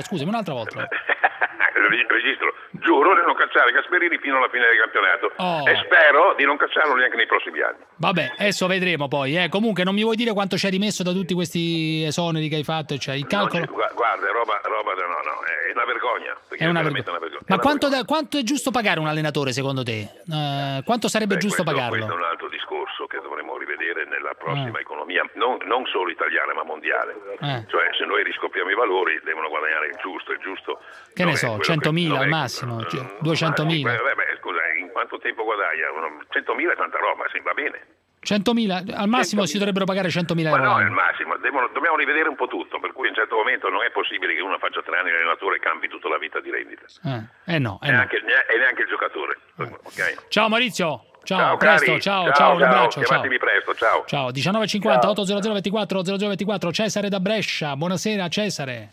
S23: Registro. Giuro di non cacciare Gasperini fino alla fine del campionato e spero di non cacciarlo neanche nei prossimi anni.
S4: Vabbè, adesso vedremo poi. Comunque non mi vuoi dire quanto ci hai rimesso da tutti questi esoneri che hai fatto? Cioè, il calcolo...
S23: Guarda, è roba no, è una vergogna.
S4: È una vergogna. Ma quanto è giusto pagare un allenatore secondo te? Quanto sarebbe giusto pagarlo?
S23: Questo è un altro discorso che dovremo rivedere nella prossima economia, non solo italiana ma mondiale. Cioè se noi riscopriamo i valori devono guadagnare il giusto.
S4: Che ne so, 100.000 al massimo, 200.000.
S23: Scusa, in quanto tempo guadagna? 100.000 è tanta roba, sì, va bene.
S4: 100.000? Al massimo 100.000. Si dovrebbero pagare 100.000 euro.
S23: Ma no, è il massimo, dobbiamo rivedere un po' tutto, per cui in un certo momento non è possibile che uno faccia 3 anni di allenatore e cambi tutta la vita di rendita.
S4: No.
S23: E neanche il giocatore. Okay.
S4: Ciao Maurizio. Ciao, presto, ciao, un abbraccio.
S23: Chiamatemi presto, ciao.
S4: Ciao, 1950 800 24 0024. Cesare da Brescia, buonasera Cesare.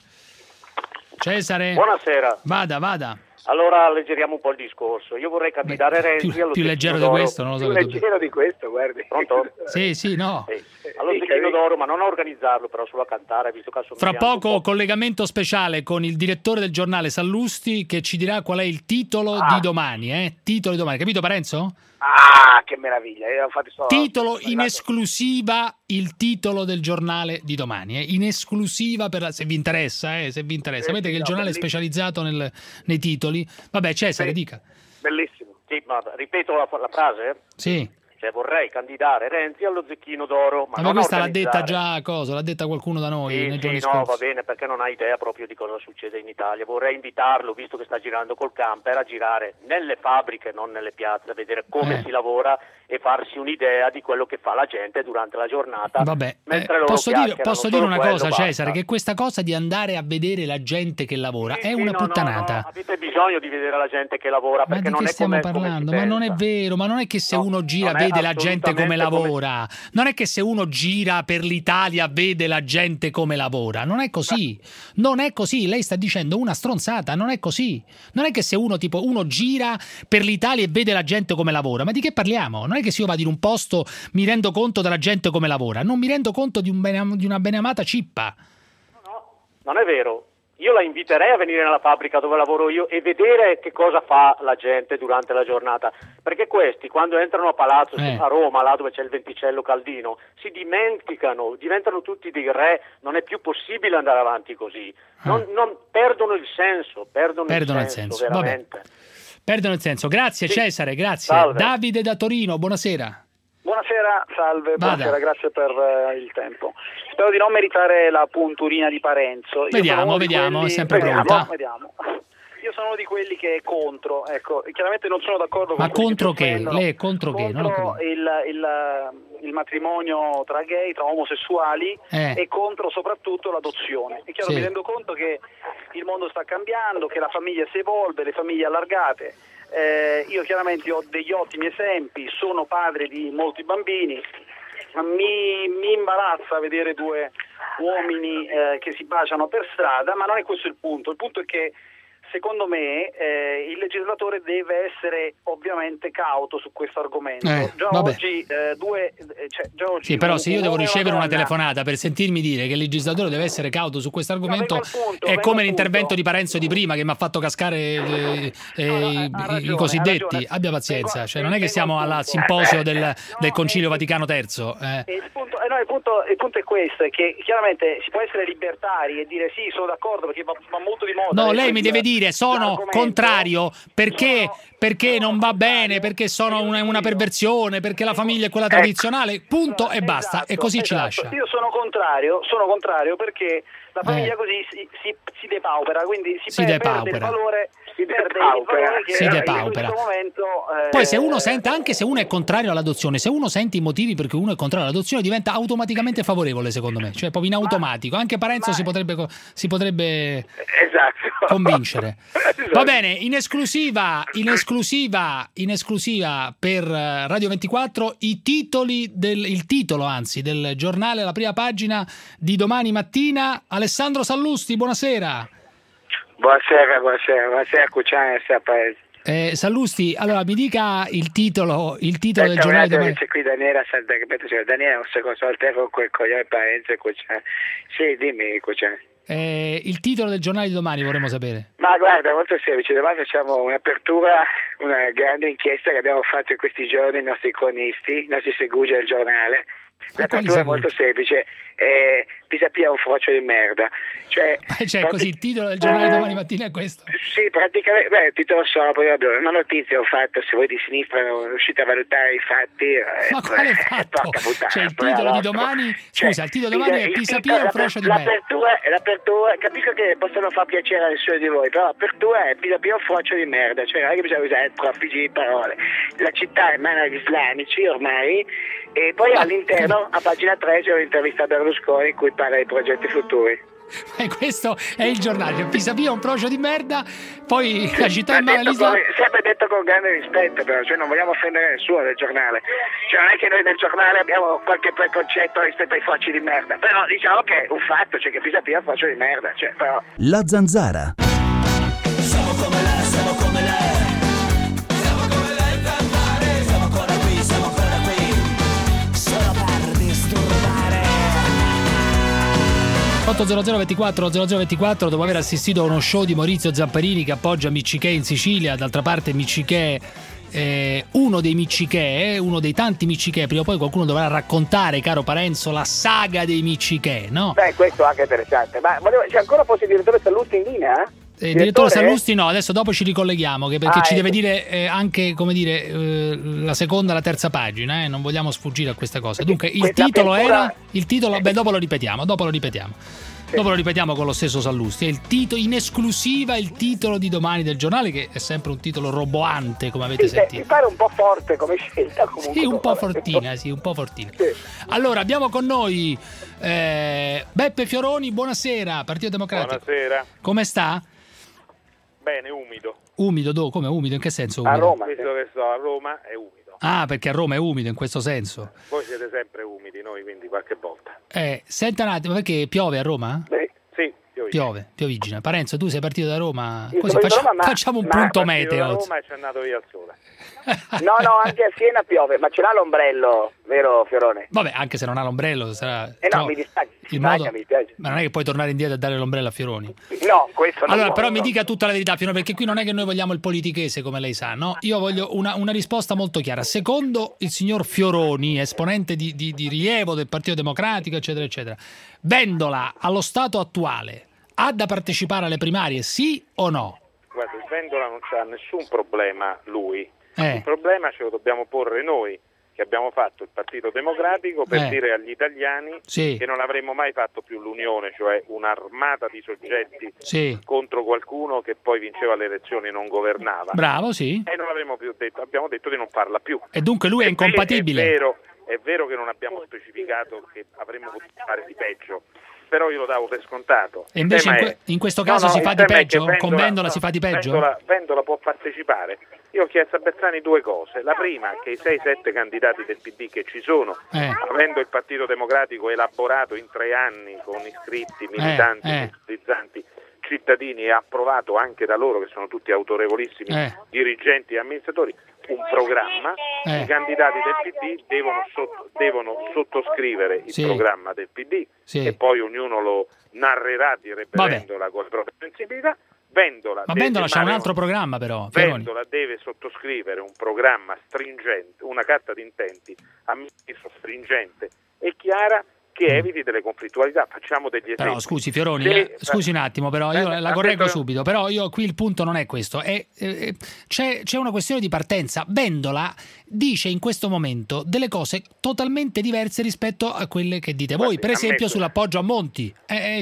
S2: Buonasera.
S4: Vada.
S2: Allora alleggeriamo un po' il discorso. Io vorrei candidare Renzi allo
S4: più leggero di questo, non lo so.
S5: Più leggero di questo, guardi.
S2: Pronto?
S4: Sì, no.
S2: Allo Zecchino d'Oro, ma non a organizzarlo, però solo a cantare, visto che
S4: fra poco collegamento speciale con il direttore del giornale Sallusti che ci dirà qual è il titolo di domani, Titolo di domani, capito Parenzo?
S5: Che meraviglia.
S4: Titolo in esclusiva, il titolo del giornale di domani, in esclusiva se vi interessa, sapete che il giornale è specializzato nei titoli. Vabbè, Cesare, dica.
S5: Bellissimo.
S2: Sì, ma ripeto la frase?
S4: Sì.
S2: Cioè vorrei candidare Renzi allo Zecchino d'Oro, ma non
S4: questa l'ha detta già l'ha detta qualcuno da noi nei giorni scorsi.
S2: No, va bene, perché non ha idea proprio di cosa succede in Italia. Vorrei invitarlo, visto che sta girando col camper, a girare nelle fabbriche, non nelle piazze, a vedere come si lavora e farsi un'idea di quello che fa la gente durante la giornata.
S4: Vabbè, posso dire una cosa, Cesare, che questa cosa di andare a vedere la gente che lavora è una puttanata.
S2: No, avete bisogno di vedere la gente che lavora, perché non è
S4: stiamo parlando? Ma non è vero, ma non è che se uno gira vede la gente come lavora. Non è che se uno gira per l'Italia vede la gente come lavora. Non è così. Non è così. Lei sta dicendo una stronzata. Non è così. Non è che se uno gira per l'Italia e vede la gente come lavora. Ma di che parliamo? Non è che se io vado in un posto mi rendo conto della gente come lavora. Non mi rendo conto di una beneamata cippa.
S2: No, non è vero. Io la inviterei a venire nella fabbrica dove lavoro io e vedere che cosa fa la gente durante la giornata, perché questi quando entrano a palazzo a Roma, là dove c'è il venticello caldino, si dimenticano, diventano tutti dei re, non è più possibile andare avanti così, non perdono il senso, perdono il senso veramente.
S4: Vabbè. Perdono il senso. Grazie Cesare, grazie.
S2: Salve.
S4: Davide da Torino, buonasera.
S11: Buonasera, salve, buonasera, grazie per il tempo. Spero di non meritare la punturina di Parenzo.
S4: Vediamo, è sempre pronta.
S11: Vediamo. Io sono uno di quelli che è contro, ecco, chiaramente non sono d'accordo con
S4: contro che? Lei è contro che?
S11: Contro il matrimonio tra gay, tra omosessuali e contro soprattutto l'adozione. È chiaro, mi rendo conto che il mondo sta cambiando, che la famiglia si evolve, le famiglie allargate. Io chiaramente ho degli ottimi esempi, sono padre di molti bambini, mi imbarazza vedere due uomini che si baciano per strada, ma non è questo il punto è che secondo me il legislatore deve essere ovviamente cauto su questo argomento. Già oggi
S4: sì, però se io devo ricevere una telefonata per sentirmi dire che il legislatore deve essere cauto su questo argomento, è come l'intervento di Parenzo di prima che mi ha fatto cascare i cosiddetti. Abbia pazienza, cioè non è che siamo al simposio del Concilio Vaticano III.
S11: Il punto è questo, è che chiaramente si può essere libertari e dire sì, sono d'accordo perché va molto di moda.
S4: No, lei mi deve dire sono contrario perché non va bene, perché sono una perversione, perché la famiglia è quella tradizionale, punto e basta, e così ci lascia.
S11: Io sono contrario perché la famiglia così si depaupera, quindi si perde il valore.
S4: Si depaupera. In questo momento, poi se uno sente, anche se uno è contrario all'adozione, se uno sente i motivi perché uno è contrario all'adozione, diventa automaticamente favorevole, secondo me, cioè proprio in automatico. Anche Parenzo si potrebbe convincere. Va bene, in esclusiva per Radio 24 il titolo del giornale, la prima pagina di domani mattina. Alessandro Sallusti, buonasera.
S10: Buonasera Cucciani, buonasera Paese.
S4: Sallusti, allora mi dica il titolo del giornale di domani.
S10: C'è qui Daniela Santa Capeta, Daniela non si consulta con quel coglione Paese, Cucciani. Sì, dimmi Cucciani.
S4: Il titolo del giornale di domani vorremmo sapere.
S10: Ma guarda, molto semplice, domani facciamo un'apertura, una grande inchiesta che abbiamo fatto in questi giorni i nostri cronisti, i nostri segugi del giornale. L'apertura è molto semplice, Pisapia è un froccio di merda. Cioè
S4: così il titolo del giornale di domani mattina è questo?
S10: Sì, praticamente, il titolo sobrio, una notizia ho fatto, se voi di sinistra non riuscite a valutare i fatti.
S4: Ma quale fatto? Cioè il titolo di domani, scusa, il titolo di domani è Pisapia è un froccio di merda.
S10: L'apertura, capisco che possono far piacere a nessuno di voi, però l'apertura è Pisapia è un froccio di merda, cioè non è che bisogna usare troppi giri di parole. La città è in mano agli islamici ormai, e poi all'interno, a pagina 3, c'è un'intervista a Berlusconi in cui parla dei progetti futuri.
S4: Questo è il giornale, Pisapia è un procio di merda, poi la città è mano all'Islam.
S10: Sempre detto con grande rispetto, però, cioè non vogliamo offendere nessuno del giornale, cioè non è che noi del giornale abbiamo qualche preconcetto rispetto ai frocci di merda, però diciamo che è un fatto, cioè che Pisapia è un froccio di merda, cioè però.
S1: La Zanzara.
S16: Siamo come lei, siamo come lei. Siamo come lei cantare. Siamo ancora qui, solo per disturbare.
S4: 80024 dopo aver assistito a uno show di Maurizio Zamparini che appoggia Miccichè in Sicilia. D'altra parte Miccichè uno dei Miccichè, uno dei tanti Miccichè. Prima o poi qualcuno dovrà raccontare, caro Parenzo, la saga dei Miccichè, no?
S10: Beh, questo è anche interessante. Ma c'è ancora forse il direttore Sallusti in linea?
S4: Direttore Sallusti no, adesso dopo ci ricolleghiamo perché ci deve dire anche, come dire, la seconda e la terza pagina, non vogliamo sfuggire a queste cose. Dunque il titolo dopo lo ripetiamo. Sì. Dopo lo ripetiamo con lo stesso Sallusti. È il titolo in esclusiva, il titolo di domani del giornale, che è sempre un titolo roboante, come avete sentito.
S10: Mi pare un po' forte come scelta comunque.
S4: Sì, un po' fortina. Sì. Allora abbiamo con noi Beppe Fioroni, buonasera, Partito Democratico.
S12: Buonasera.
S4: Come sta?
S12: Bene, umido.
S4: Umido? Come umido? In che senso umido?
S12: A Roma. Visto che sto a Roma è umido.
S4: Ah, perché a Roma è umido in questo senso.
S12: Voi siete sempre umidi, noi quindi qualche volta.
S4: Senta un attimo, perché piove a Roma?
S12: Sì,
S4: piovigina. Parenzo, tu sei partito da Roma? Così facciamo un punto meteo.
S12: Da Roma e ci è andato via il sole.
S10: No, anche a Siena piove, ma ce l'ha l'ombrello, vero Fiorone?
S4: Vabbè, anche se non ha l'ombrello sarà.
S10: No, mi dispiace.
S4: Mi piace. Ma non è che puoi tornare indietro e dare l'ombrello a Fioroni.
S10: No, questo non.
S4: Allora, però mi dica tutta la verità, Fioroni, perché qui non è che noi vogliamo il politichese, come lei sa, no? Io voglio una risposta molto chiara. Secondo il signor Fioroni, esponente di rilievo del Partito Democratico, eccetera, eccetera, Vendola allo stato attuale ha da partecipare alle primarie, sì o no?
S12: Guarda, il Vendola non c'ha nessun problema lui. Il problema ce lo dobbiamo porre noi, che abbiamo fatto il Partito Democratico, per dire agli italiani che non avremmo mai fatto più l'unione, cioè un'armata di soggetti contro qualcuno che poi vinceva le elezioni e non governava.
S4: Bravo, sì.
S12: E non l'avremmo più detto, abbiamo detto di non farla più.
S4: E dunque lui è incompatibile.
S12: È vero che non abbiamo specificato che avremmo potuto fare di peggio, però io lo davo per scontato.
S4: E invece in questo caso si fa di peggio? Con Vendola si fa di peggio?
S12: Vendola può partecipare. Io ho chiesto a Bersani due cose. La prima, che i 6-7 candidati del PD che ci sono, avendo il Partito Democratico elaborato in 3 anni con iscritti, militanti, simpatizzanti, cittadini e approvato anche da loro, che sono tutti autorevolissimi dirigenti e amministratori, un programma. I candidati del PD devono sottoscrivere il programma del PD e poi ognuno lo narrerà, direbbe Vendola, con le proprie sensibilità. Vendola
S4: c'ha un altro programma, però
S12: Vendola deve sottoscrivere un programma stringente, una carta di intenti amministro stringente e chiara, che eviti delle conflittualità. Facciamo degli esempi.
S4: Però scusi Fioroni, scusi un attimo, però io la correggo subito, però qui il punto non è questo, c'è una questione di partenza. Vendola dice in questo momento delle cose totalmente diverse rispetto a quelle che dite voi, per esempio sull'appoggio a Monti.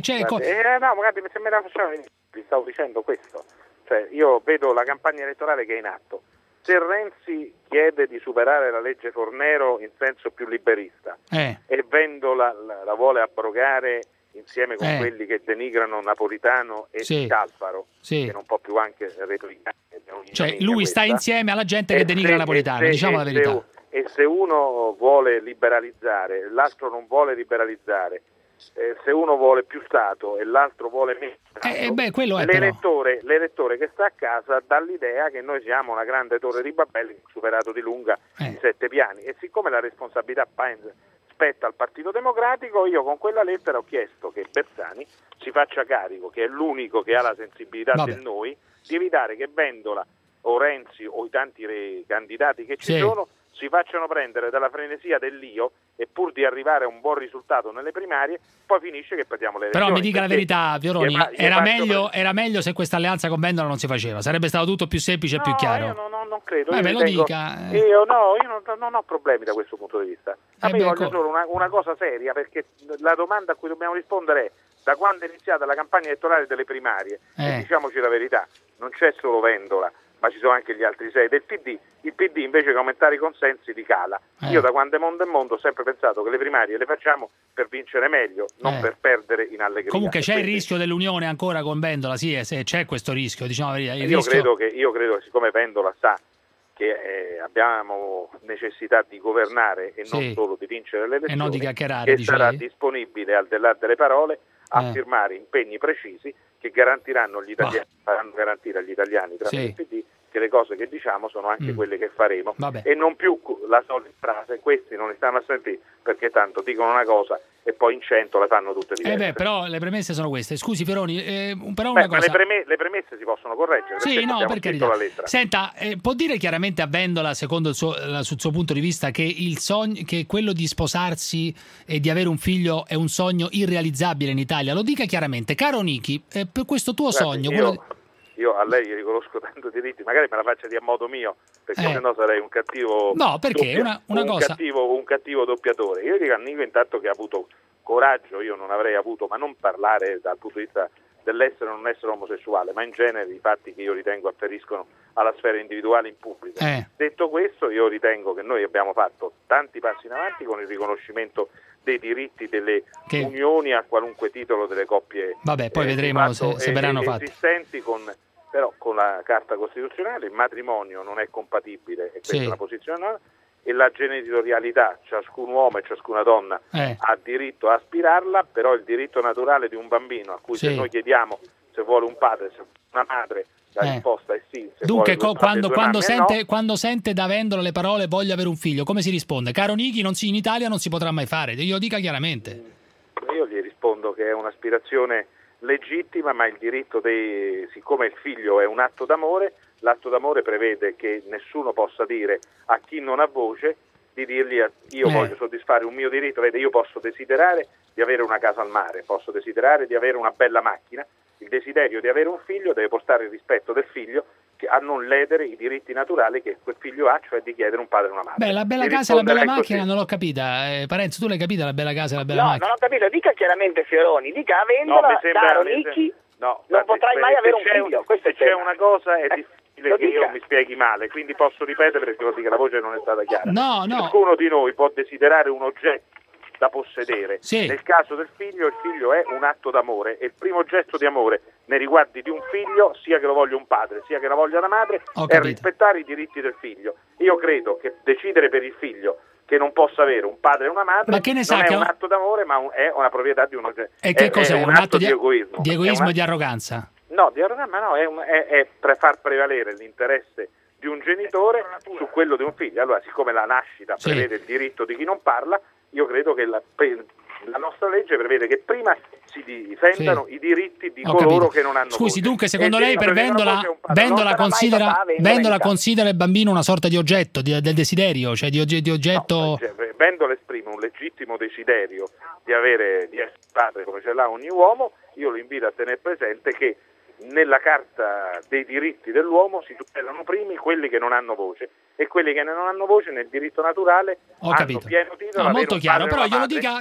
S12: No, magari se me la facciamo, vi stavo dicendo questo, cioè io vedo la campagna elettorale che è in atto. Se Renzi chiede di superare la legge Fornero in senso più liberista e Vendola la vuole abrogare insieme con quelli che denigrano Napolitano e Scalfaro, che non può più anche replicare.
S4: Cioè lui sta insieme alla gente che denigra Napolitano, diciamo la verità.
S12: E se uno vuole liberalizzare, l'altro non vuole liberalizzare, se uno vuole più Stato e l'altro vuole meno Stato,
S4: quello è
S12: l'elettore che sta a casa dà l'idea che noi siamo una grande torre di Babele superato di lunga di 7 piani, e siccome la responsabilità spetta al Partito Democratico, io con quella lettera ho chiesto che Bersani si faccia carico, che è l'unico che ha la sensibilità del noi, di evitare che Vendola o Renzi o i tanti candidati che ci sono si facciano prendere dalla frenesia dell'io, e pur di arrivare a un buon risultato nelle primarie poi finisce che perdiamo le elezioni.
S4: Però mi dica la verità, Fioroni, era meglio se questa alleanza con Vendola non si faceva, sarebbe stato tutto più semplice e più chiaro.
S12: Io non credo.
S4: Me lo dica.
S12: Io non ho problemi da questo punto di vista. Voglio solo una cosa seria, perché la domanda a cui dobbiamo rispondere è: da quando è iniziata la campagna elettorale delle primarie, e diciamoci la verità, non c'è solo Vendola, ma ci sono anche gli altri 6 del PD. Il PD invece che aumentare i consensi li cala. Io da quando è mondo ho sempre pensato che le primarie le facciamo per vincere meglio, non per perdere in allegria.
S4: Comunque c'è il rischio dell'unione ancora con Vendola, c'è questo rischio, diciamo la verità.
S12: Io credo che siccome Vendola sa che abbiamo necessità di governare e non solo di vincere le elezioni,
S4: e non di chiacchierare,
S12: che sarà disponibile, al di là delle parole, a firmare impegni precisi che garantiranno agli italiani, faranno garantire agli italiani tramite il PD che le cose che diciamo sono anche quelle che faremo, e non più la solita frase: questi non li stanno a sentire perché tanto dicono una cosa e poi in 100 le fanno tutte diverse.
S4: Però le premesse sono queste. Scusi Fioroni, però una cosa...
S12: le premesse si possono correggere.
S4: Sì, no, per carità. Senta, può dire chiaramente a Vendola, secondo sul suo punto di vista, che il sogno, che quello di sposarsi e di avere un figlio è un sogno irrealizzabile in Italia? Lo dica chiaramente. Caro Nichi, per questo tuo sogno...
S12: Io a lei gli riconosco tanto diritti, magari me la faccia di a modo mio, perché sennò sarei un cattivo.
S4: No, perché
S12: un cattivo doppiatore. Io dico a Nico intanto che ha avuto coraggio, io non avrei avuto, ma non parlare dal punto di vista dell'essere o non essere omosessuale, ma in genere i fatti che io ritengo afferiscono alla sfera individuale in pubblico. Detto questo, io ritengo che noi abbiamo fatto tanti passi in avanti con il riconoscimento dei diritti delle unioni a qualunque titolo delle coppie.
S4: Poi vedremo se verranno fatti.
S12: Esistenti però con la Carta Costituzionale il matrimonio non è compatibile, e questa è una posizione nuova, e la genitorialità, ciascun uomo e ciascuna donna ha diritto a aspirarla, però il diritto naturale di un bambino, a cui se noi chiediamo se vuole un padre, se vuole una madre, la risposta è sì.
S4: Dunque quando sente da Vendola le parole "voglio avere un figlio", come si risponde? Caro Nichi, in Italia non si potrà mai fare, io dica chiaramente.
S12: Io gli rispondo che è un'aspirazione legittima, ma il diritto siccome il figlio è un atto d'amore, l'atto d'amore prevede che nessuno possa dire a chi non ha voce di dirgli io voglio soddisfare un mio diritto. Vede, io posso desiderare di avere una casa al mare, posso desiderare di avere una bella macchina, il desiderio di avere un figlio deve portare il rispetto del figlio a non ledere i diritti naturali che quel figlio ha, cioè di chiedere un padre e una madre.
S4: La bella casa e la bella macchina non l'ho capita. Parenzo, tu l'hai capita la bella casa e la bella macchina?
S5: No, non ho capito. Dica chiaramente Fioroni, dica a Vendola, caro Nichi, non potrai mai avere un figlio.
S12: C'è una cosa, è difficile che io mi spieghi male, quindi posso ripetere perché vuol dire che la voce non è stata chiara. Ciascuno di noi può desiderare un oggetto da possedere. Nel caso del figlio, il figlio è un atto d'amore, e il primo gesto di amore nei riguardi di un figlio, sia che lo voglia un padre sia che lo voglia una madre, è rispettare i diritti del figlio. Io credo che decidere per il figlio che non possa avere un padre e una madre non è un atto d'amore, ma è una proprietà di un oggetto.
S4: E che cos'è? Un atto di egoismo? Di egoismo e di arroganza?
S12: No, diagramma no, è per far prevalere l'interesse di un genitore su quello di un figlio. Allora, siccome la nascita prevede il diritto di chi non parla, io credo che la nostra legge prevede che prima si difendano i diritti di coloro che non hanno
S4: Scusi,
S12: voce.
S4: dunque, secondo lei per Vendola considera il bambino una sorta di oggetto, del desiderio, cioè di oggetto...
S12: No, Vendola esprime un legittimo desiderio di essere padre come ce l'ha ogni uomo. Io lo invito a tenere presente che nella Carta dei diritti dell'uomo si tutelano primi quelli che non hanno voce, e quelli che non hanno voce nel diritto naturale hanno pieno titolo.
S4: Molto chiaro, però io lo dica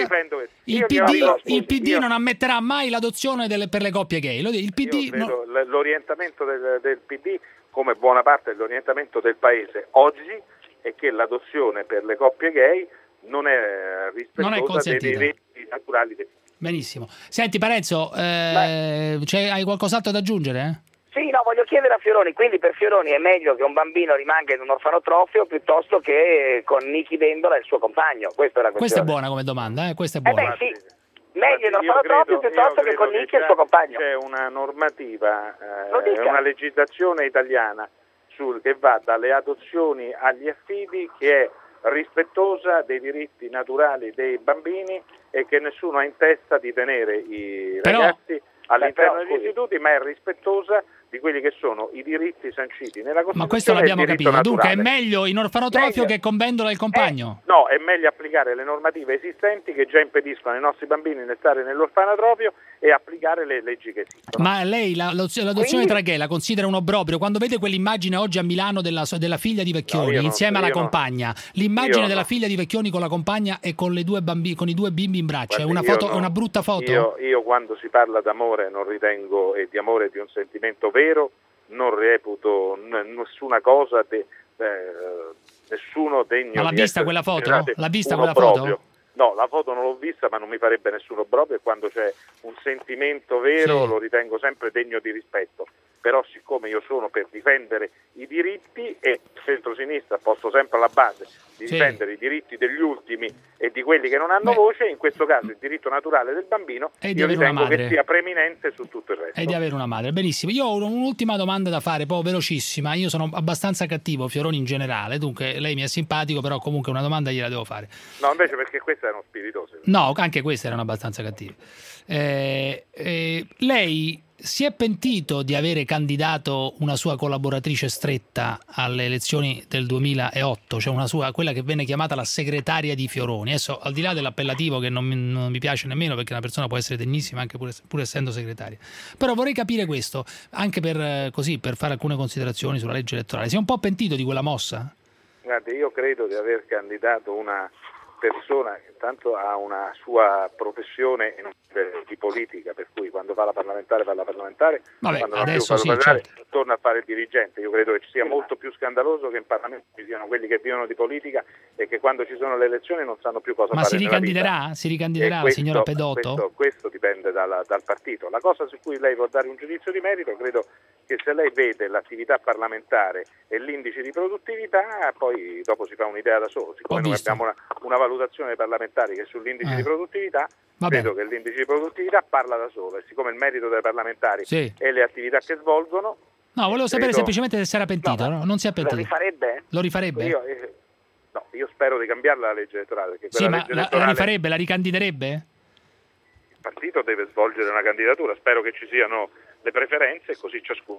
S4: il PD non ammetterà mai l'adozione per le coppie gay. Il PD
S12: l'orientamento del PD, come buona parte dell'orientamento del Paese oggi, è che l'adozione per le coppie gay non è rispettosa dei diritti naturali del PD.
S4: Benissimo. Senti Parenzo, hai qualcos'altro da aggiungere?
S5: Sì, no, voglio chiedere a Fioroni, quindi per Fioroni è meglio che un bambino rimanga in un orfanotrofio piuttosto che con Nichi Vendola e il suo compagno? Questa è la questione.
S4: Questa è buona come domanda, questa è buona.
S5: Sì. Meglio in orfanotrofio piuttosto che con Nichi e il suo compagno.
S12: C'è una normativa, una legislazione italiana che va dalle adozioni agli affidi, che è rispettosa dei diritti naturali dei bambini e che nessuno ha in testa di tenere i ragazzi all'interno degli istituti, ma è rispettosa di quelli che sono i diritti sanciti nella Costituzione.
S4: Ma questo l'abbiamo capito.
S12: Naturale.
S4: Dunque è meglio in orfanotrofio che con Vendola e il compagno?
S12: No, è meglio applicare le normative esistenti che già impediscono ai nostri bambini di stare nell'orfanotrofio e applicare le leggi che esistono.
S4: Ma lei l'adozione tra gay la considera un obbrobrio? Quando vede quell'immagine oggi a Milano della figlia di Vecchioni insieme alla compagna, l'immagine della figlia di Vecchioni con la compagna e con i due bimbi in braccio, è una brutta foto?
S12: Io quando si parla d'amore non ritengo, e di amore di un sentimento vero, non reputo nessuna cosa, nessuno degno.
S4: Ma l'ha vista quella foto? L'ha vista quella
S12: foto?
S4: Proprio?
S12: No, la foto non l'ho vista, ma non mi farebbe nessuno proprio, e quando c'è un sentimento vero lo ritengo sempre degno di rispetto. Però siccome io sono per difendere i diritti, e il centro-sinistra posto sempre alla base di difendere i diritti degli ultimi e di quelli che non hanno voce, in questo caso il diritto naturale del bambino, io ritengo che sia preeminente su tutto il resto.
S4: E di avere una madre. Benissimo. Io ho un'ultima domanda da fare, poi velocissima. Io sono abbastanza cattivo, Fioroni in generale, dunque lei mi è simpatico, però comunque una domanda gliela devo fare.
S12: No, invece perché queste erano spiritose.
S4: No, anche queste erano abbastanza cattive. Lei si è pentito di avere candidato una sua collaboratrice stretta alle elezioni del 2008, cioè quella che venne chiamata la segretaria di Fioroni? Adesso, al di là dell'appellativo che non mi piace nemmeno, perché una persona può essere degnissima anche pur essendo segretaria, però vorrei capire questo anche per fare alcune considerazioni sulla legge elettorale. Si è un po' pentito di quella mossa?
S12: Guardi, io credo di aver candidato una persona che tanto ha una sua professione di politica, per cui quando fa la parlamentare, quando
S4: adesso
S12: torna a fare il dirigente. Io credo che ci sia molto più scandaloso che in Parlamento ci siano quelli che vivono di politica e che quando ci sono le elezioni non sanno più cosa fare nella vita.
S4: Si ricandiderà la signora Pedotto?
S12: Questo dipende dal partito. La cosa su cui lei può dare un giudizio di merito, credo che se lei vede l'attività parlamentare e l'indice di produttività, poi dopo si fa un'idea da solo. Siccome noi abbiamo una valutazione dei parlamentari che è sull'indice di produttività, credo che l'indice di produttività parla da solo, e siccome il merito dei parlamentari e le attività che svolgono...
S4: No, volevo sapere semplicemente se si era pentito, no? Non si è pentito.
S5: Lo rifarebbe?
S12: Io spero di cambiarla la legge elettorale. Perché
S4: ma la rifarebbe, la ricandiderebbe?
S12: Il partito deve svolgere una candidatura, spero che ci siano le preferenze e così ciascuno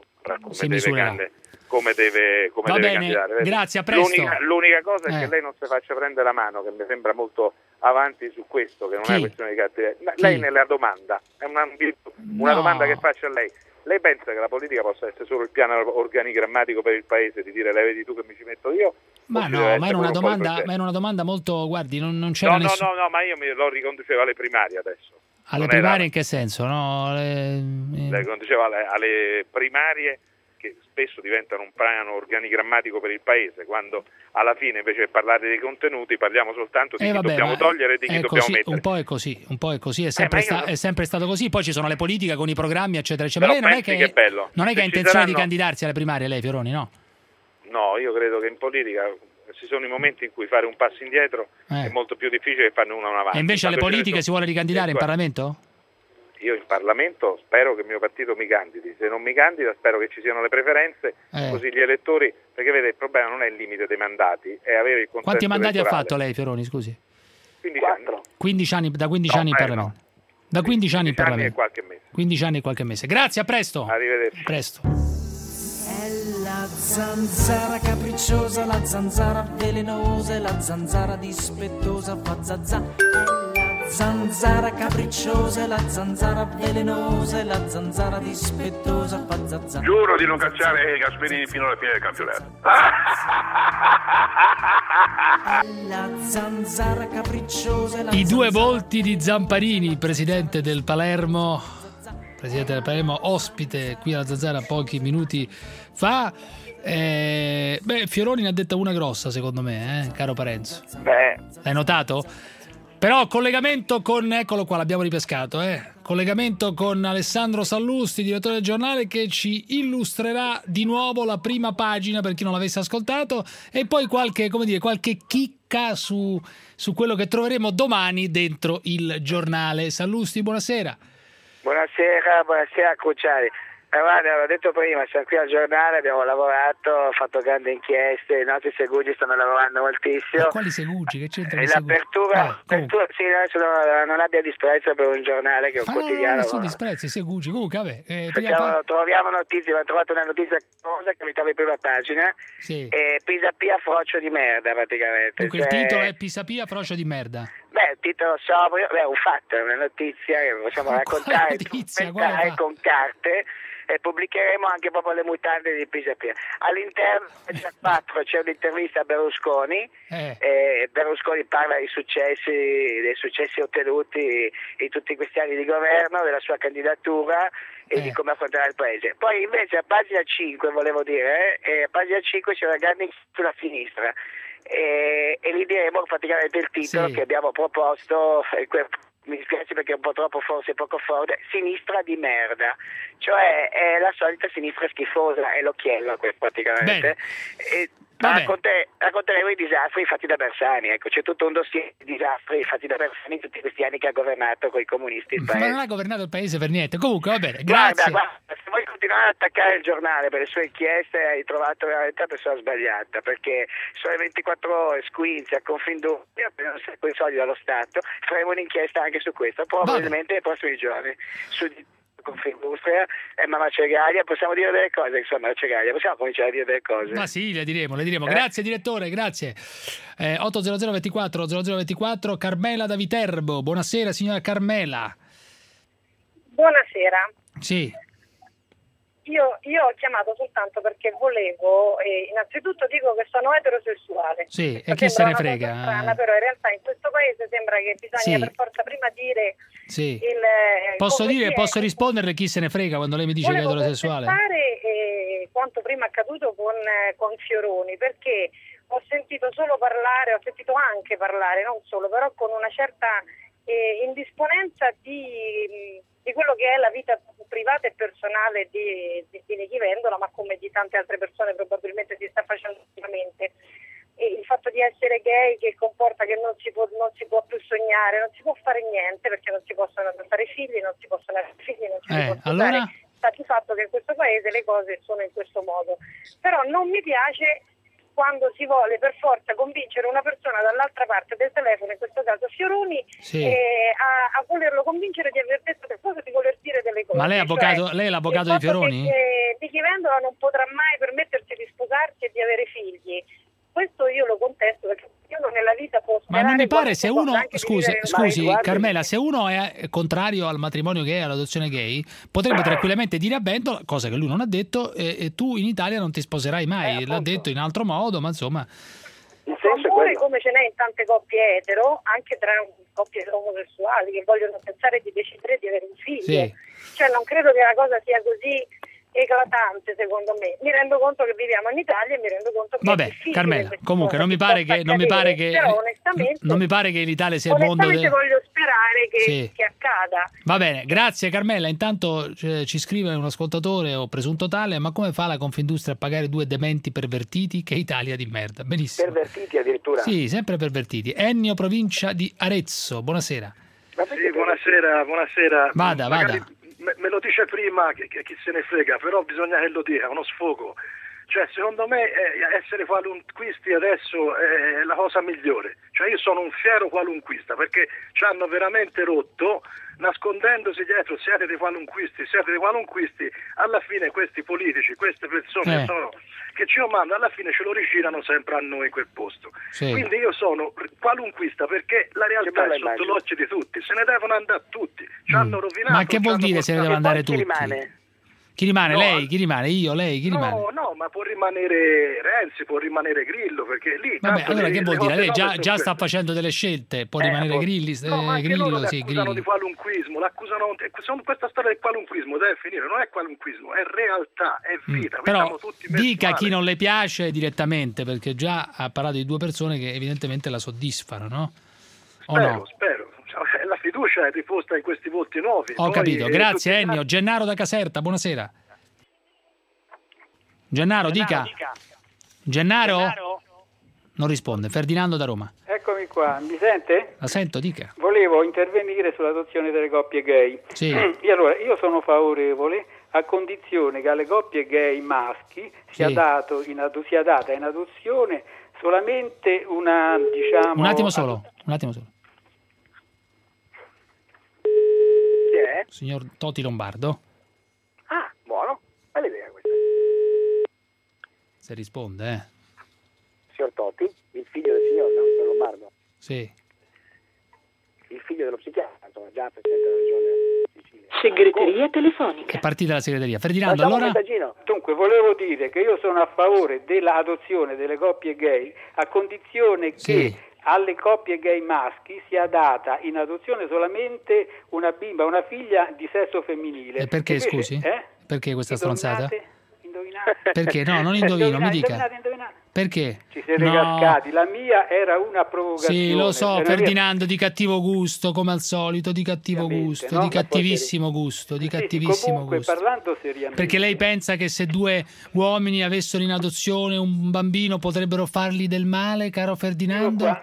S12: come deve candidare.
S4: Grazie, a presto.
S12: L'unica cosa è che lei non si faccia prendere la mano, che mi sembra molto avanti su questo, che non è questione di cattiveria. Lei nella domanda, è una domanda che faccio a lei. Lei pensa che la politica possa essere solo il piano organigrammatico per il paese, di dire lei vedi tu che mi ci metto io?
S4: Ma no, ma è una domanda molto, guardi, non c'era nessuno.
S12: No, ma io me lo riconducevo alle primarie adesso.
S4: Alle primarie in che senso? No,
S12: le riconducevo alle primarie, che spesso diventano un piano organigrammatico per il paese, quando alla fine invece di parlare dei contenuti parliamo soltanto di chi dobbiamo togliere e di chi dobbiamo mettere.
S4: Un po' è così, è sempre stato così. Poi ci sono le politiche con i programmi, eccetera, eccetera. Ma lei non è che ha intenzione di candidarsi alle primarie, lei, Fioroni, no?
S12: No, io credo che in politica ci sono i momenti in cui fare un passo indietro è molto più difficile che farne uno avanti.
S4: E invece alle politiche si vuole ricandidare in Parlamento?
S12: io in Parlamento spero che il mio partito mi candidi, se non mi candida spero che ci siano le preferenze, così gli elettori, perché vede il problema non è il limite dei mandati, è avere il consenso.
S4: Quanti mandati
S12: elettorale.
S4: ha fatto lei, Fioroni, scusi?
S12: 15 anni.
S4: 15 anni, da 15 anni in Parlamento.
S12: No.
S4: Da 15 anni in Parlamento.
S12: E qualche mese.
S4: 15 anni e qualche mese. Grazie, a presto.
S12: Arrivederci.
S4: Presto.
S13: È la zanzara capricciosa, la zanzara velenosa, la zanzara dispettosa fa zazà. È la zanzara capricciosa, la zanzara velenosa, la zanzara dispettosa fa zazà.
S23: Giuro di non cacciare Gasperini fino alla fine del campionato.
S13: La zanzara capricciosa, la
S4: I due volti di Zamparini, presidente del Palermo, ospite qui alla Zanzara pochi minuti fa. Fioroni ne ha detta una grossa, secondo me, caro Parenzo. L'hai notato? Però collegamento con, eccolo qua, l'abbiamo ripescato, collegamento con Alessandro Sallusti, direttore del giornale, che ci illustrerà di nuovo la prima pagina per chi non l'avesse ascoltato, e poi qualche chicca su quello che troveremo domani dentro il giornale. Sallusti, buonasera.
S5: Buonasera Cruciani. Guarda, l'ho detto prima, siamo qui al giornale, abbiamo lavorato, fatto grandi inchieste, i nostri segugi stanno lavorando moltissimo.
S4: Ma quali segugi? Che c'entra?
S5: L'apertura, sì, adesso non abbia disprezzo per un giornale che è un quotidiano.
S4: Nessun disprezzo, i segugi. Comunque, vabbè.
S5: Troviamo notizie, abbiamo trovato una notizia cosa che mi trova in prima pagina.
S4: Sì.
S5: Pisapia frocio di merda, praticamente.
S4: Dunque, il titolo è Pisapia frocio di merda.
S5: Il titolo sobrio, è un fatto, è una notizia che possiamo raccontare con carte. E pubblicheremo anche proprio le mutande di Pisapia. All'interno del 4 c'è un'intervista a Berlusconi. Berlusconi parla dei successi ottenuti in tutti questi anni di governo, della sua candidatura e di come affrontare il paese. Poi invece a pagina 5, volevo dire, a pagina 5 c'è una grande sulla sinistra. E gli diremo praticamente il titolo che abbiamo proposto. Mi dispiace perché è un po' troppo, forse poco forte, sinistra di merda, cioè è la solita sinistra schifosa, è l'occhiello praticamente. Racconteremo i disastri fatti da Bersani, ecco, c'è tutto un dossier di disastri fatti da Bersani in tutti questi anni che ha governato con i comunisti il paese.
S4: Ma non ha governato il paese per niente, comunque va bene, grazie.
S5: Guarda, se vuoi continuare ad attaccare il giornale per le sue inchieste hai trovato veramente la persona sbagliata, perché Sole 24 Ore, Squinzia, Confindustria, per un sacco di soldi dallo Stato, faremo un'inchiesta anche su questo, probabilmente nei prossimi giorni, su Confindustria e Mamma Cegalia. Possiamo dire delle cose, insomma, Cegalia, possiamo cominciare a dire delle cose.
S4: Ma sì, le diremo. Grazie direttore, grazie. 800 24 0024, Carmela da Viterbo. Buonasera signora Carmela.
S14: Buonasera.
S4: Sì.
S14: Io ho chiamato soltanto perché volevo, innanzitutto dico che sono eterosessuale.
S4: Sì, e chi se ne frega?
S14: Strana, però in realtà in questo paese sembra che bisogna per forza prima dire
S4: Posso risponderle chi se ne frega quando lei mi dice che è eterosessuale?
S14: Quanto prima accaduto con Fioroni, perché ho sentito anche parlare, non solo, però con una certa indisponenza di quello che è la vita privata e personale di Nichi Vendola, ma come di tante altre persone probabilmente si sta facendo ultimamente. E il fatto di essere gay che comporta che non si può più sognare, non si può fare niente perché non si possono fare figli, non si possono avere figli, non si può
S4: allora...
S14: sta di fatto che in questo paese le cose sono in questo modo. Però non mi piace quando si vuole per forza convincere una persona dall'altra parte del telefono, in questo caso Fioroni, a volerlo convincere di aver detto delle cose, di voler dire delle cose.
S4: Ma lei è l'avvocato di Fioroni?
S14: Nichi Vendola non potrà mai permettersi di sposarsi e di avere figli. Questo io lo contesto perché uno nella vita può sperare.
S4: Ma non mi pare, se uno scusi Carmela, se uno è contrario al matrimonio gay, all'adozione gay, potrebbe tranquillamente dire a Vendola, cosa che lui non ha detto, e tu in Italia non ti sposerai mai, l'ha detto in altro modo, ma insomma.
S14: Oppure come ce n'è in tante coppie etero, anche tra coppie omosessuali che vogliono pensare di decidere di avere un figlio. Cioè non credo che la cosa sia così eclatante, secondo me. Mi rendo conto che viviamo in Italia e mi rendo conto che è difficile. Carmela, comunque non mi pare che
S4: l'Italia sia il mondo
S14: voglio sperare che accada.
S4: Va bene, grazie Carmela. Intanto ci scrive un ascoltatore o presunto tale: ma come fa la Confindustria a pagare due dementi pervertiti? Che Italia di merda. Benissimo.
S5: Pervertiti addirittura?
S4: Sì, sempre pervertiti. Ennio, provincia di Arezzo, buonasera.
S3: Sì, buonasera.
S4: Vada.
S3: Me lo dice prima che chi se ne frega, però bisogna che lo dica, uno sfogo. Cioè, secondo me essere qualunquisti adesso è la cosa migliore. Cioè, io sono un fiero qualunquista perché ci hanno veramente rotto, nascondendosi dietro siete dei qualunquisti. Alla fine questi politici, queste persone che ci comandano, alla fine ce lo rigirano sempre a noi in quel posto. Sì. Quindi io sono qualunquista perché la realtà è sotto l'occhio di tutti, se ne devono andare tutti. Ci hanno rovinato.
S4: Ma che vuol dire se ne devono andare tutti? Chi rimane?
S3: No,
S4: lei? Chi rimane? Io? Lei? Chi rimane?
S3: No, ma può rimanere Renzi, può rimanere Grillo, perché lì...
S4: Vabbè, allora che vuol dire? Lei già sta facendo delle scelte, può rimanere Grillo, sì,
S3: Grillo. Di qualunquismo, questa storia del qualunquismo deve finire, non è qualunquismo, è realtà, è vita.
S4: Però dica chi non le piace direttamente, perché già ha parlato di due persone che evidentemente la soddisfano, no?
S3: Spero. La fiducia è riposta in questi voti nuovi.
S4: Ho capito, grazie Ennio. Gennaro da Caserta, buonasera. Gennaro, dica. Gennaro? Non risponde. Ferdinando da Roma.
S15: Eccomi qua, mi sente?
S4: La sento, dica.
S15: Volevo intervenire sull'adozione delle coppie gay.
S4: Sì.
S15: E allora, io sono favorevole a condizione che alle coppie gay maschi sia data in adozione solamente una, diciamo...
S4: Un attimo solo.
S15: Chi è?
S4: Signor Toti Lombardo.
S15: Ah, buono. Bella idea questa.
S4: Se risponde,
S15: Signor Toti, il figlio del signor, no? Lombardo.
S4: Sì.
S15: Il figlio dello psichiatra, insomma, già presidente della regione Sicilia.
S17: Segreteria telefonica.
S4: È partita la segreteria. Ferdinando, allora?
S15: Dunque, volevo dire che io sono a favore dell'adozione delle coppie gay a condizione che alle coppie gay maschi sia data in adozione solamente una bimba, una figlia di sesso femminile.
S4: E perché,
S15: invece,
S4: scusi? Perché questa stronzata?
S15: Indovinate?
S4: Perché? No, non indovino, mi dica.
S15: Indovinate.
S4: Perché?
S15: Ci siete cascati, la mia era una provocazione.
S4: Sì, lo so, Ferdinando, di cattivo gusto, come al solito, di cattivo gusto, no? Di cattivissimo gusto, di cattivissimo gusto.
S15: Parlando seriamente.
S4: Perché lei pensa che se due uomini avessero in adozione un bambino potrebbero fargli del male, caro Ferdinando?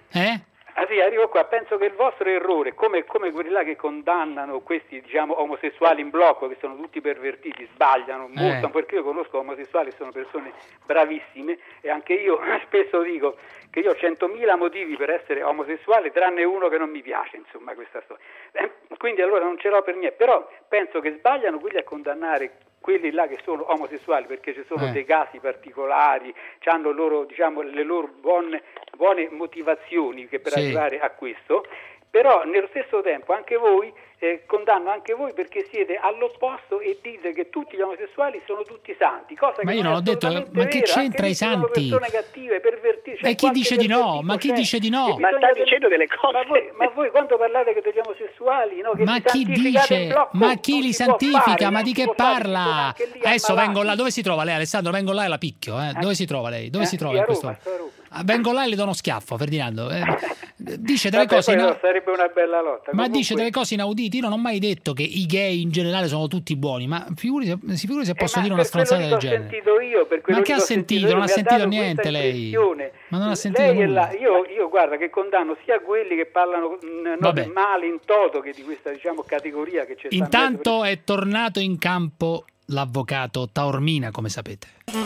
S15: Arrivo qua, penso che il vostro errore, come quelli là che condannano questi, diciamo, omosessuali in blocco, che sono tutti pervertiti, sbagliano molto, perché io conosco omosessuali che sono persone bravissime e anche io spesso dico che io ho 100.000 motivi per essere omosessuale, tranne uno che non mi piace, insomma, questa storia. Quindi allora non ce l'ho per niente, però penso che sbagliano quelli a condannare quelli là che sono omosessuali, perché ci sono dei casi particolari, hanno loro, diciamo, le loro buone motivazioni che per arrivare a questo, però nello stesso tempo anche voi condanno anche voi perché siete all'opposto e dite che tutti gli omosessuali sono tutti santi, cosa
S4: ma
S15: che
S4: io non ho detto, ma che c'entra i santi?
S15: Sono persone cattive, pervertite.
S4: E chi dice di no? Ma chi dice di no?
S15: Ma sta dicendo delle cose. Ma voi quando parlate degli omosessuali, no, che
S4: ma chi dice?
S15: Blocco,
S4: ma chi li santifica?
S15: Fare,
S4: ma di che parla? Adesso vengo là, dove si trova lei, Alessandro? Vengo là e la picchio, Dove si trova lei? Dove si trova in questo? Vengo là e le do uno schiaffo, Ferdinando. Dice delle cose
S15: sarebbe una bella lotta.
S4: Ma dice delle cose inaudite. Io non ho mai detto che i gay in generale sono tutti buoni, ma si figuri se posso dire una stronzata del genere. Ma che ha sentito? Non ha sentito niente lei. Ma non ha sentito nulla.
S15: Io guarda che condanno sia quelli che parlano male in toto che di questa, diciamo, categoria che c'è.
S4: Intanto è tornato in campo l'avvocato Taormina, come sapete.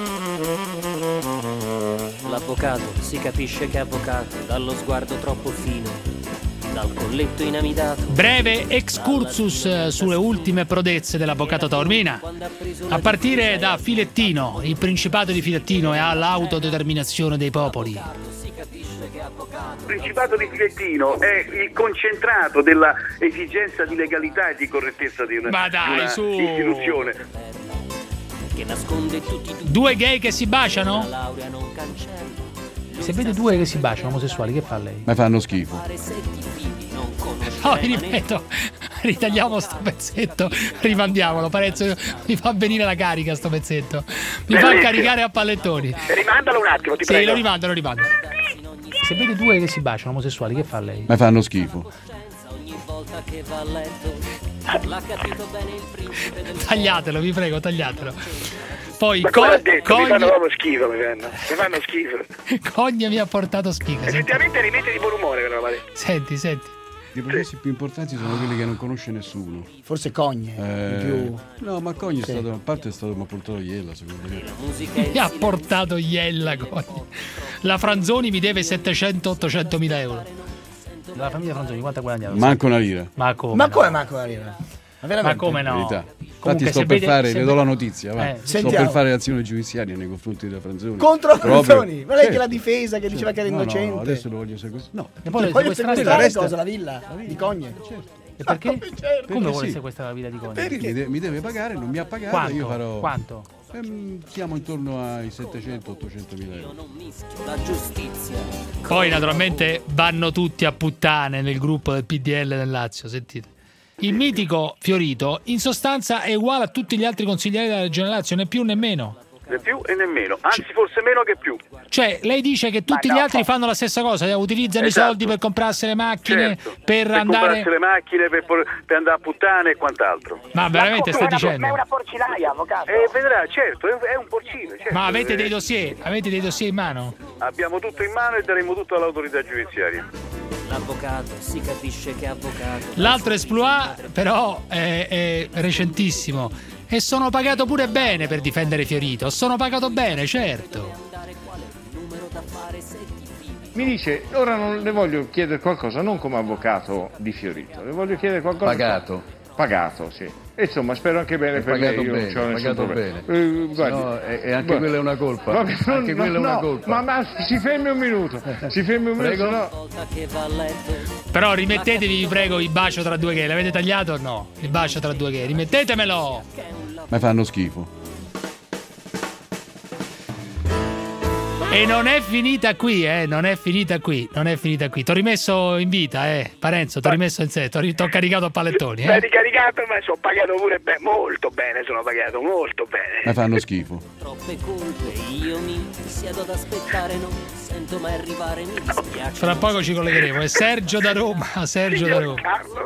S24: L'avvocato si capisce che è avvocato, dallo sguardo troppo fino, dal colletto inamidato.
S4: Breve excursus sulle ultime prodezze dell'avvocato Taormina, a partire da Filettino, il Principato di Filettino e all'autodeterminazione dei popoli.
S25: Il Principato di Filettino è il concentrato della esigenza di legalità e di correttezza di una istituzione.
S24: Che nasconde tutti
S4: due gay che si baciano? Se vede due che si baciano omosessuali, che fa lei?
S26: Ma fanno schifo.
S4: No, ripeto, ritagliamo sto pezzetto, rimandiamolo, Parenzo mi fa venire la carica sto pezzetto. Mi fa caricare a pallettoni.
S25: Rimandalo un attimo, ti prego.
S4: Sì, lo rimando. Se vede due che si baciano omosessuali, che fa lei?
S26: Ma fanno schifo.
S4: Tagliatelo, vi prego, tagliatelo. Poi
S25: mi fanno proprio schifo, mi fanno schifo.
S4: Cogna mi ha portato schifo.
S25: Effettivamente rimette di buon umore quella roba lì.
S4: Senti.
S17: I processi più importanti sono quelli che non conosce nessuno.
S18: Forse Cogne. Più...
S17: No, ma Cogne è stato, a parte mi ha portato Iella, secondo me.
S4: Mi ha portato Iella, Cogne. La Franzoni mi deve 700-800 mila euro.
S18: La famiglia Franzoni quanto ha guadagnato?
S17: Manco una lira.
S4: Ma come?
S18: Ma come manco una lira?
S4: Ma come no?
S17: Verità. Infatti sto per fare, le do la notizia, va. Sto per fare azione giudiziaria nei confronti della Franzoni.
S18: Contro Franzoni? Ma lei che la difesa, che diceva che era innocente.
S17: No, adesso lo voglio sequestrare. No,
S18: e poi voglio sequestrare cosa? La villa di Cogne?
S17: Certo.
S4: E perché?
S18: Certo.
S4: Come vuole sequestrare la villa di Cogne?
S17: Perché mi deve pagare, non mi ha pagato,
S4: quanto?
S17: Io farò...
S4: Quanto?
S17: Siamo intorno ai 700-800 mila euro.
S4: Poi naturalmente vanno tutti a puttane nel gruppo del PDL del Lazio, sentite. Il mitico Fiorito in sostanza è uguale a tutti gli altri consiglieri della Regione Lazio, né più né meno.
S25: Né più e nemmeno, anzi forse meno che più.
S4: Cioè lei dice che tutti gli altri fanno la stessa cosa, utilizzano i soldi per comprarsi le macchine, per andare...
S25: comprarsi le macchine, per andare a puttane e quant'altro.
S4: Ma veramente stai dicendo?
S5: Ma è una porcinaia, avvocato.
S25: Vedrà, certo, è un porcino. Certo.
S4: Ma avete dei dossier? Avete dei dossier in mano?
S25: Abbiamo tutto in mano e daremo tutto all'autorità giudiziaria.
S24: L'avvocato, si capisce che è avvocato.
S4: L'altro exploit però è recentissimo. E sono pagato pure bene per difendere Fiorito. Sono pagato bene, certo.
S19: Mi dice, ora non le voglio chiedere qualcosa, non come avvocato di Fiorito, le voglio chiedere qualcosa... Pagato, sì. E insomma, spero anche bene per lei. Io non c'ho nessun problema.
S17: Guardi, no, e anche quella è una colpa. Anche quella è una colpa.
S19: Ma si fermi un minuto. Si fermi un minuto, no.
S4: Però rimettetevi, vi prego, il bacio tra due gay. L'avete tagliato o no? Il bacio tra due gay, rimettetemelo.
S17: Ma fanno schifo.
S4: E non è finita qui, non è finita qui. T'ho rimesso in vita, Parenzo, t'ho rimesso in sé, t'ho caricato a pallettoni,
S5: Sei ricaricato, ma sono pagato pure molto bene, sono pagato molto bene.
S17: Ma fanno schifo.
S24: Troppe colpe, io mi siedo ad aspettare, non sento mai arrivare, mi dispiace.
S4: Fra poco ci collegheremo, è Sergio da Roma, Sergio.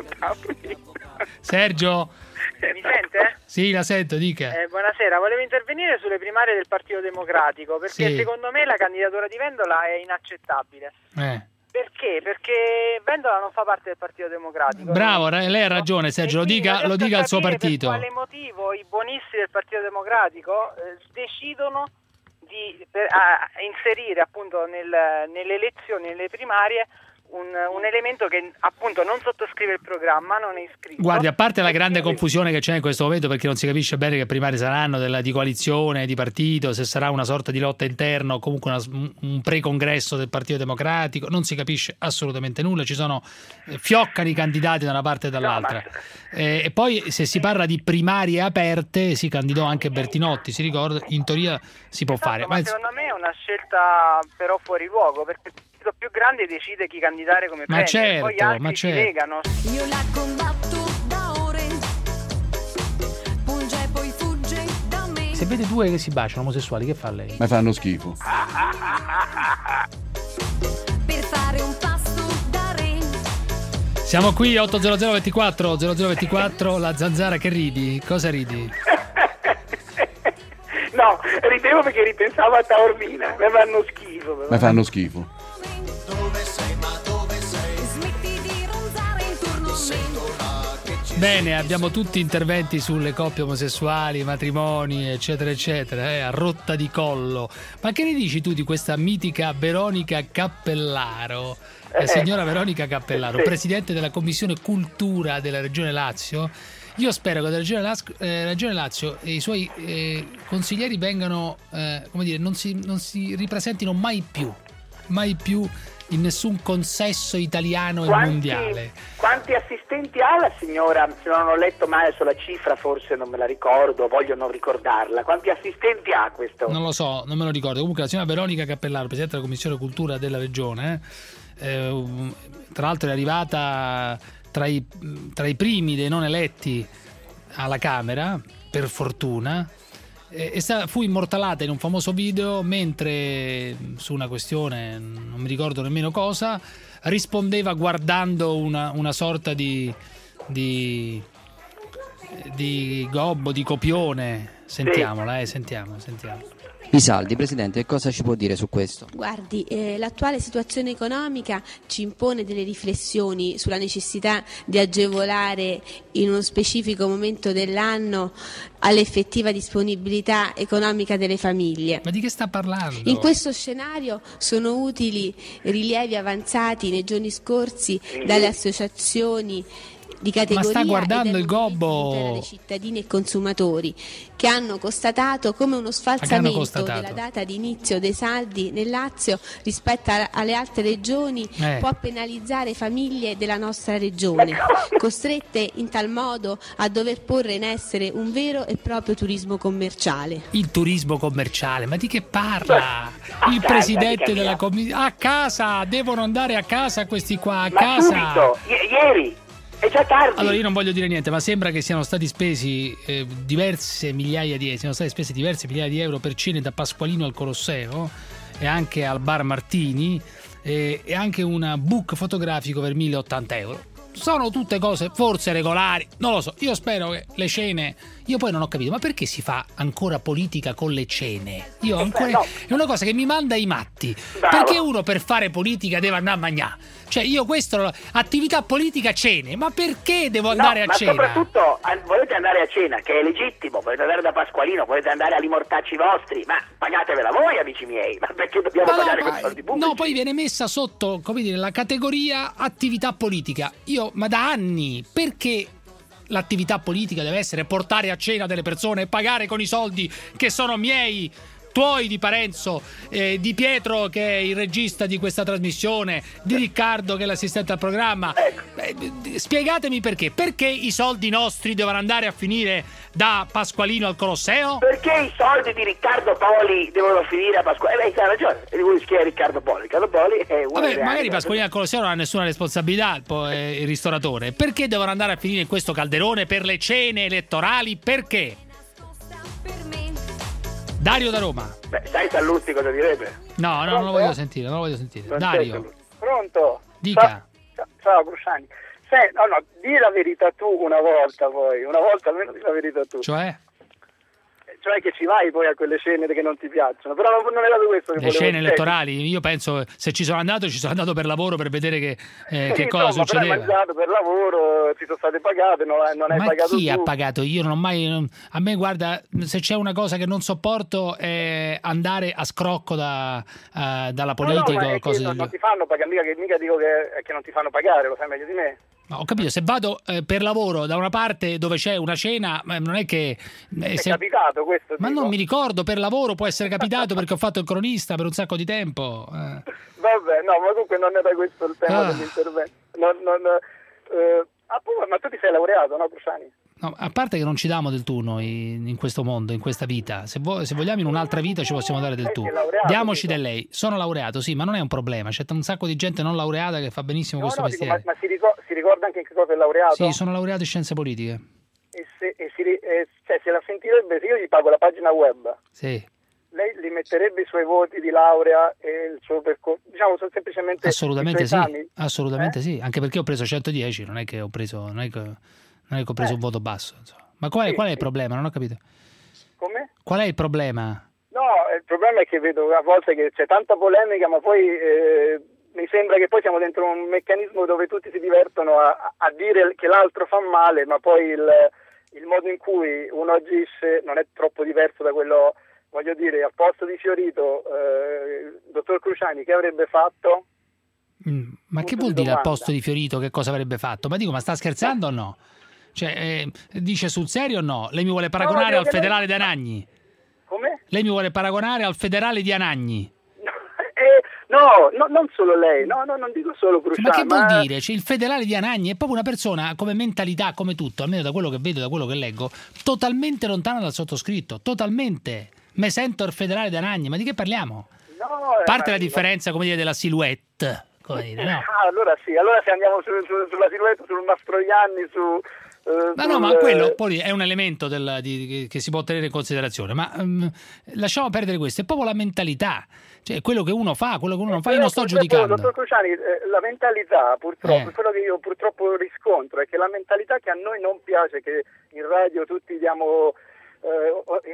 S20: Mi sente?
S4: Sì, la sento, dica.
S20: Buonasera, volevo intervenire sulle primarie del Partito Democratico perché secondo me la candidatura di Vendola è inaccettabile. Perché? Perché Vendola non fa parte del Partito Democratico.
S4: Bravo, lei ha ragione, Sergio, lo dica al suo partito.
S20: Per quale motivo i buonisti del Partito Democratico decidono di inserire appunto nelle elezioni, nelle primarie un elemento che appunto non sottoscrive il programma, non è iscritto.
S4: Guardi, a parte la grande confusione che c'è in questo momento, perché non si capisce bene che primarie saranno di coalizione, di partito, se sarà una sorta di lotta interna o comunque un pre-congresso del Partito Democratico, non si capisce assolutamente nulla, ci sono fioccano i candidati da una parte e dall'altra. E poi se si parla di primarie aperte si candidò anche Bertinotti, si ricorda, in teoria si può fare.
S20: Ma secondo me è una scelta però fuori luogo, perché il più grande decide chi candidare come premier,
S4: certo,
S20: poi altri si legano.
S16: Io la combatto da ore, punge e poi fugge da me.
S4: Se vede due che si baciano omosessuali, che fa lei?
S17: Ma fanno schifo.
S16: Per fare un pasto da re.
S4: Siamo qui 800 24 0024, la zanzara, che ridi? Cosa ridi?
S5: No, ridevo perché ripensavo a Taormina, mi fanno schifo. Però.
S17: Ma fanno schifo.
S4: Bene, abbiamo tutti interventi sulle coppie omosessuali, matrimoni, eccetera, eccetera, a rotta di collo. Ma che ne dici tu di questa mitica Veronica Cappellaro? Signora Veronica Cappellaro, presidente della Commissione Cultura della Regione Lazio. Io spero che dalla Regione Lazio e i suoi consiglieri vengano, non si ripresentino mai più in nessun consesso italiano e mondiale.
S5: Quanti assistenti ha la signora? Se non ho letto male sulla cifra, forse non me la ricordo, voglio non ricordarla. Quanti assistenti ha questo?
S4: Non lo so, non me lo ricordo. Comunque la signora Veronica Cappellaro, presidente della Commissione Cultura della Regione, tra l'altro è arrivata tra i primi dei non eletti alla Camera, per fortuna, fu immortalata in un famoso video mentre su una questione, non mi ricordo nemmeno cosa, rispondeva guardando una sorta di gobbo, di copione Sentiamola, sentiamo.
S6: Isaldi, Presidente, cosa ci può dire su questo?
S7: Guardi, l'attuale situazione economica ci impone delle riflessioni sulla necessità di agevolare in uno specifico momento dell'anno all'effettiva disponibilità economica delle famiglie.
S4: Ma di che sta parlando?
S7: In questo scenario sono utili rilievi avanzati nei giorni scorsi dalle associazioni di categoria.
S4: Ma sta guardando il gobbo
S7: dei cittadini e consumatori che hanno constatato come uno sfalsamento della data di inizio dei saldi nel Lazio rispetto alle altre regioni può penalizzare famiglie della nostra regione, costrette in tal modo a dover porre in essere un vero e proprio turismo commerciale.
S4: Il turismo commerciale, ma di che parla? Il presidente della commissione a casa, devono andare a casa questi qua, a casa.
S5: Subito, ieri. È già tardi.
S4: Allora io non voglio dire niente, ma sembra che siano stati spesi diverse migliaia di euro per cene da Pasqualino al Colosseo e anche al Bar Martini e anche un book fotografico per 1.080 euro. Sono tutte cose forse regolari, non lo so. Io spero che le cene. Io poi non ho capito, ma perché si fa ancora politica con le cene? Io ancora. È una cosa che mi manda i matti. Bravo. Perché uno per fare politica deve andare a mangiare? Cioè io questo, attività politica, cene, ma perché devo andare a cena?
S5: Ma soprattutto volete andare a cena, che è legittimo, volete andare da Pasqualino, volete andare agli mortacci vostri, ma pagatevela voi, amici miei, ma perché dobbiamo pagare con soldi pubblici?
S4: No, poi viene messa sotto, come dire, la categoria attività politica. Ma da anni, perché l'attività politica deve essere portare a cena delle persone e pagare con i soldi che sono miei, tuoi, di Parenzo, di Pietro che è il regista di questa trasmissione, di Riccardo che è l'assistente al programma. Spiegatemi perché i soldi nostri devono andare a finire da Pasqualino al Colosseo?
S5: Perché i soldi di Riccardo Poli devono finire a Pasqualino? Hai ragione, chi è Riccardo Poli? Riccardo Poli è uno.
S4: Vabbè, magari Pasqualino al Colosseo non ha nessuna responsabilità, il ristoratore. Perché devono andare a finire in questo calderone per le cene elettorali? Perché? Dario da Roma.
S5: Sai Sallusti cosa direbbe?
S4: No, non lo voglio sentire, Dario.
S8: Pronto?
S4: Dica.
S8: Ciao Cruciani. Di la verità tu una volta almeno di la verità tu. Cioè che ci vai poi a quelle cene che non ti piacciono, però non era questo che
S4: le scene elettorali. Io penso, se ci sono andato per lavoro, per vedere che cosa succedeva.
S8: Hai mangiato per lavoro, ti sono state pagate, non hai pagato tu.
S4: Ma chi ha pagato? Io non ho mai. A me, guarda, se c'è una cosa che non sopporto è andare a scrocco dalla politica.
S8: Non ti fanno pagare, mica dico che non ti fanno pagare, lo sai meglio di me.
S4: Ho capito, se vado per lavoro da una parte dove c'è una cena, non è che.
S8: È capitato questo?
S4: Ma non mi ricordo, per lavoro può essere capitato perché ho fatto il cronista per un sacco di tempo.
S8: Vabbè, no, ma comunque non era questo il tema dell'intervento. Ma tu ti sei laureato, no, Cruciani?
S4: No, a parte che non ci diamo del tu noi in questo mondo, in questa vita. Se vogliamo in un'altra vita ci possiamo dare del tu. Diamoci del lei. Sono laureato, sì, ma non è un problema. C'è un sacco di gente non laureata che fa benissimo questo mestiere.
S8: Ma si ricorda anche in che cosa è laureato?
S4: Sì, sono laureato in scienze politiche.
S8: Se la sentirebbe, se io gli pago la pagina web,
S4: sì,
S8: lei li metterebbe i suoi voti di laurea e il suo percorso, diciamo, sono semplicemente
S4: assolutamente
S8: i suoi esami?
S4: Assolutamente sì, anche perché ho preso 110, non è che ho preso un voto basso, insomma. Ma qual è il problema? Non ho capito.
S8: Come?
S4: Qual è il problema?
S8: No, il problema è che vedo a volte che c'è tanta polemica, ma poi mi sembra che poi siamo dentro un meccanismo dove tutti si divertono a dire che l'altro fa male, ma poi il modo in cui uno agisce non è troppo diverso da quello, voglio dire, al posto di Fiorito, dottor Cruciani, che avrebbe fatto?
S4: Ma che vuol dire al posto di Fiorito che cosa avrebbe fatto? Ma dico, ma sta scherzando o no? Cioè, dice sul serio o no? Lei mi vuole paragonare al federale di Anagni?
S8: Come?
S4: Lei mi vuole paragonare al federale di Anagni?
S8: No, non solo lei, no, non dico solo Cruciani.
S4: Ma che vuol dire? Cioè, il federale di Anagni è proprio una persona come mentalità, come tutto, almeno da quello che vedo, da quello che leggo, totalmente lontana dal sottoscritto, totalmente. Me sento il federale di Anagni, ma di che parliamo?
S8: No,
S4: parte la differenza, come dire, della silhouette. Come dire, no?
S8: Allora se andiamo sulla silhouette, sul Mastroianni, su...
S4: ma quello poi è un elemento che si può tenere in considerazione, ma lasciamo perdere questo, è proprio la mentalità, cioè quello che uno fa, quello che uno non fa. Io non sto giudicando.
S8: Dottor Cruciani, la mentalità purtroppo, quello che io purtroppo riscontro è che la mentalità che a noi non piace, che in radio tutti diamo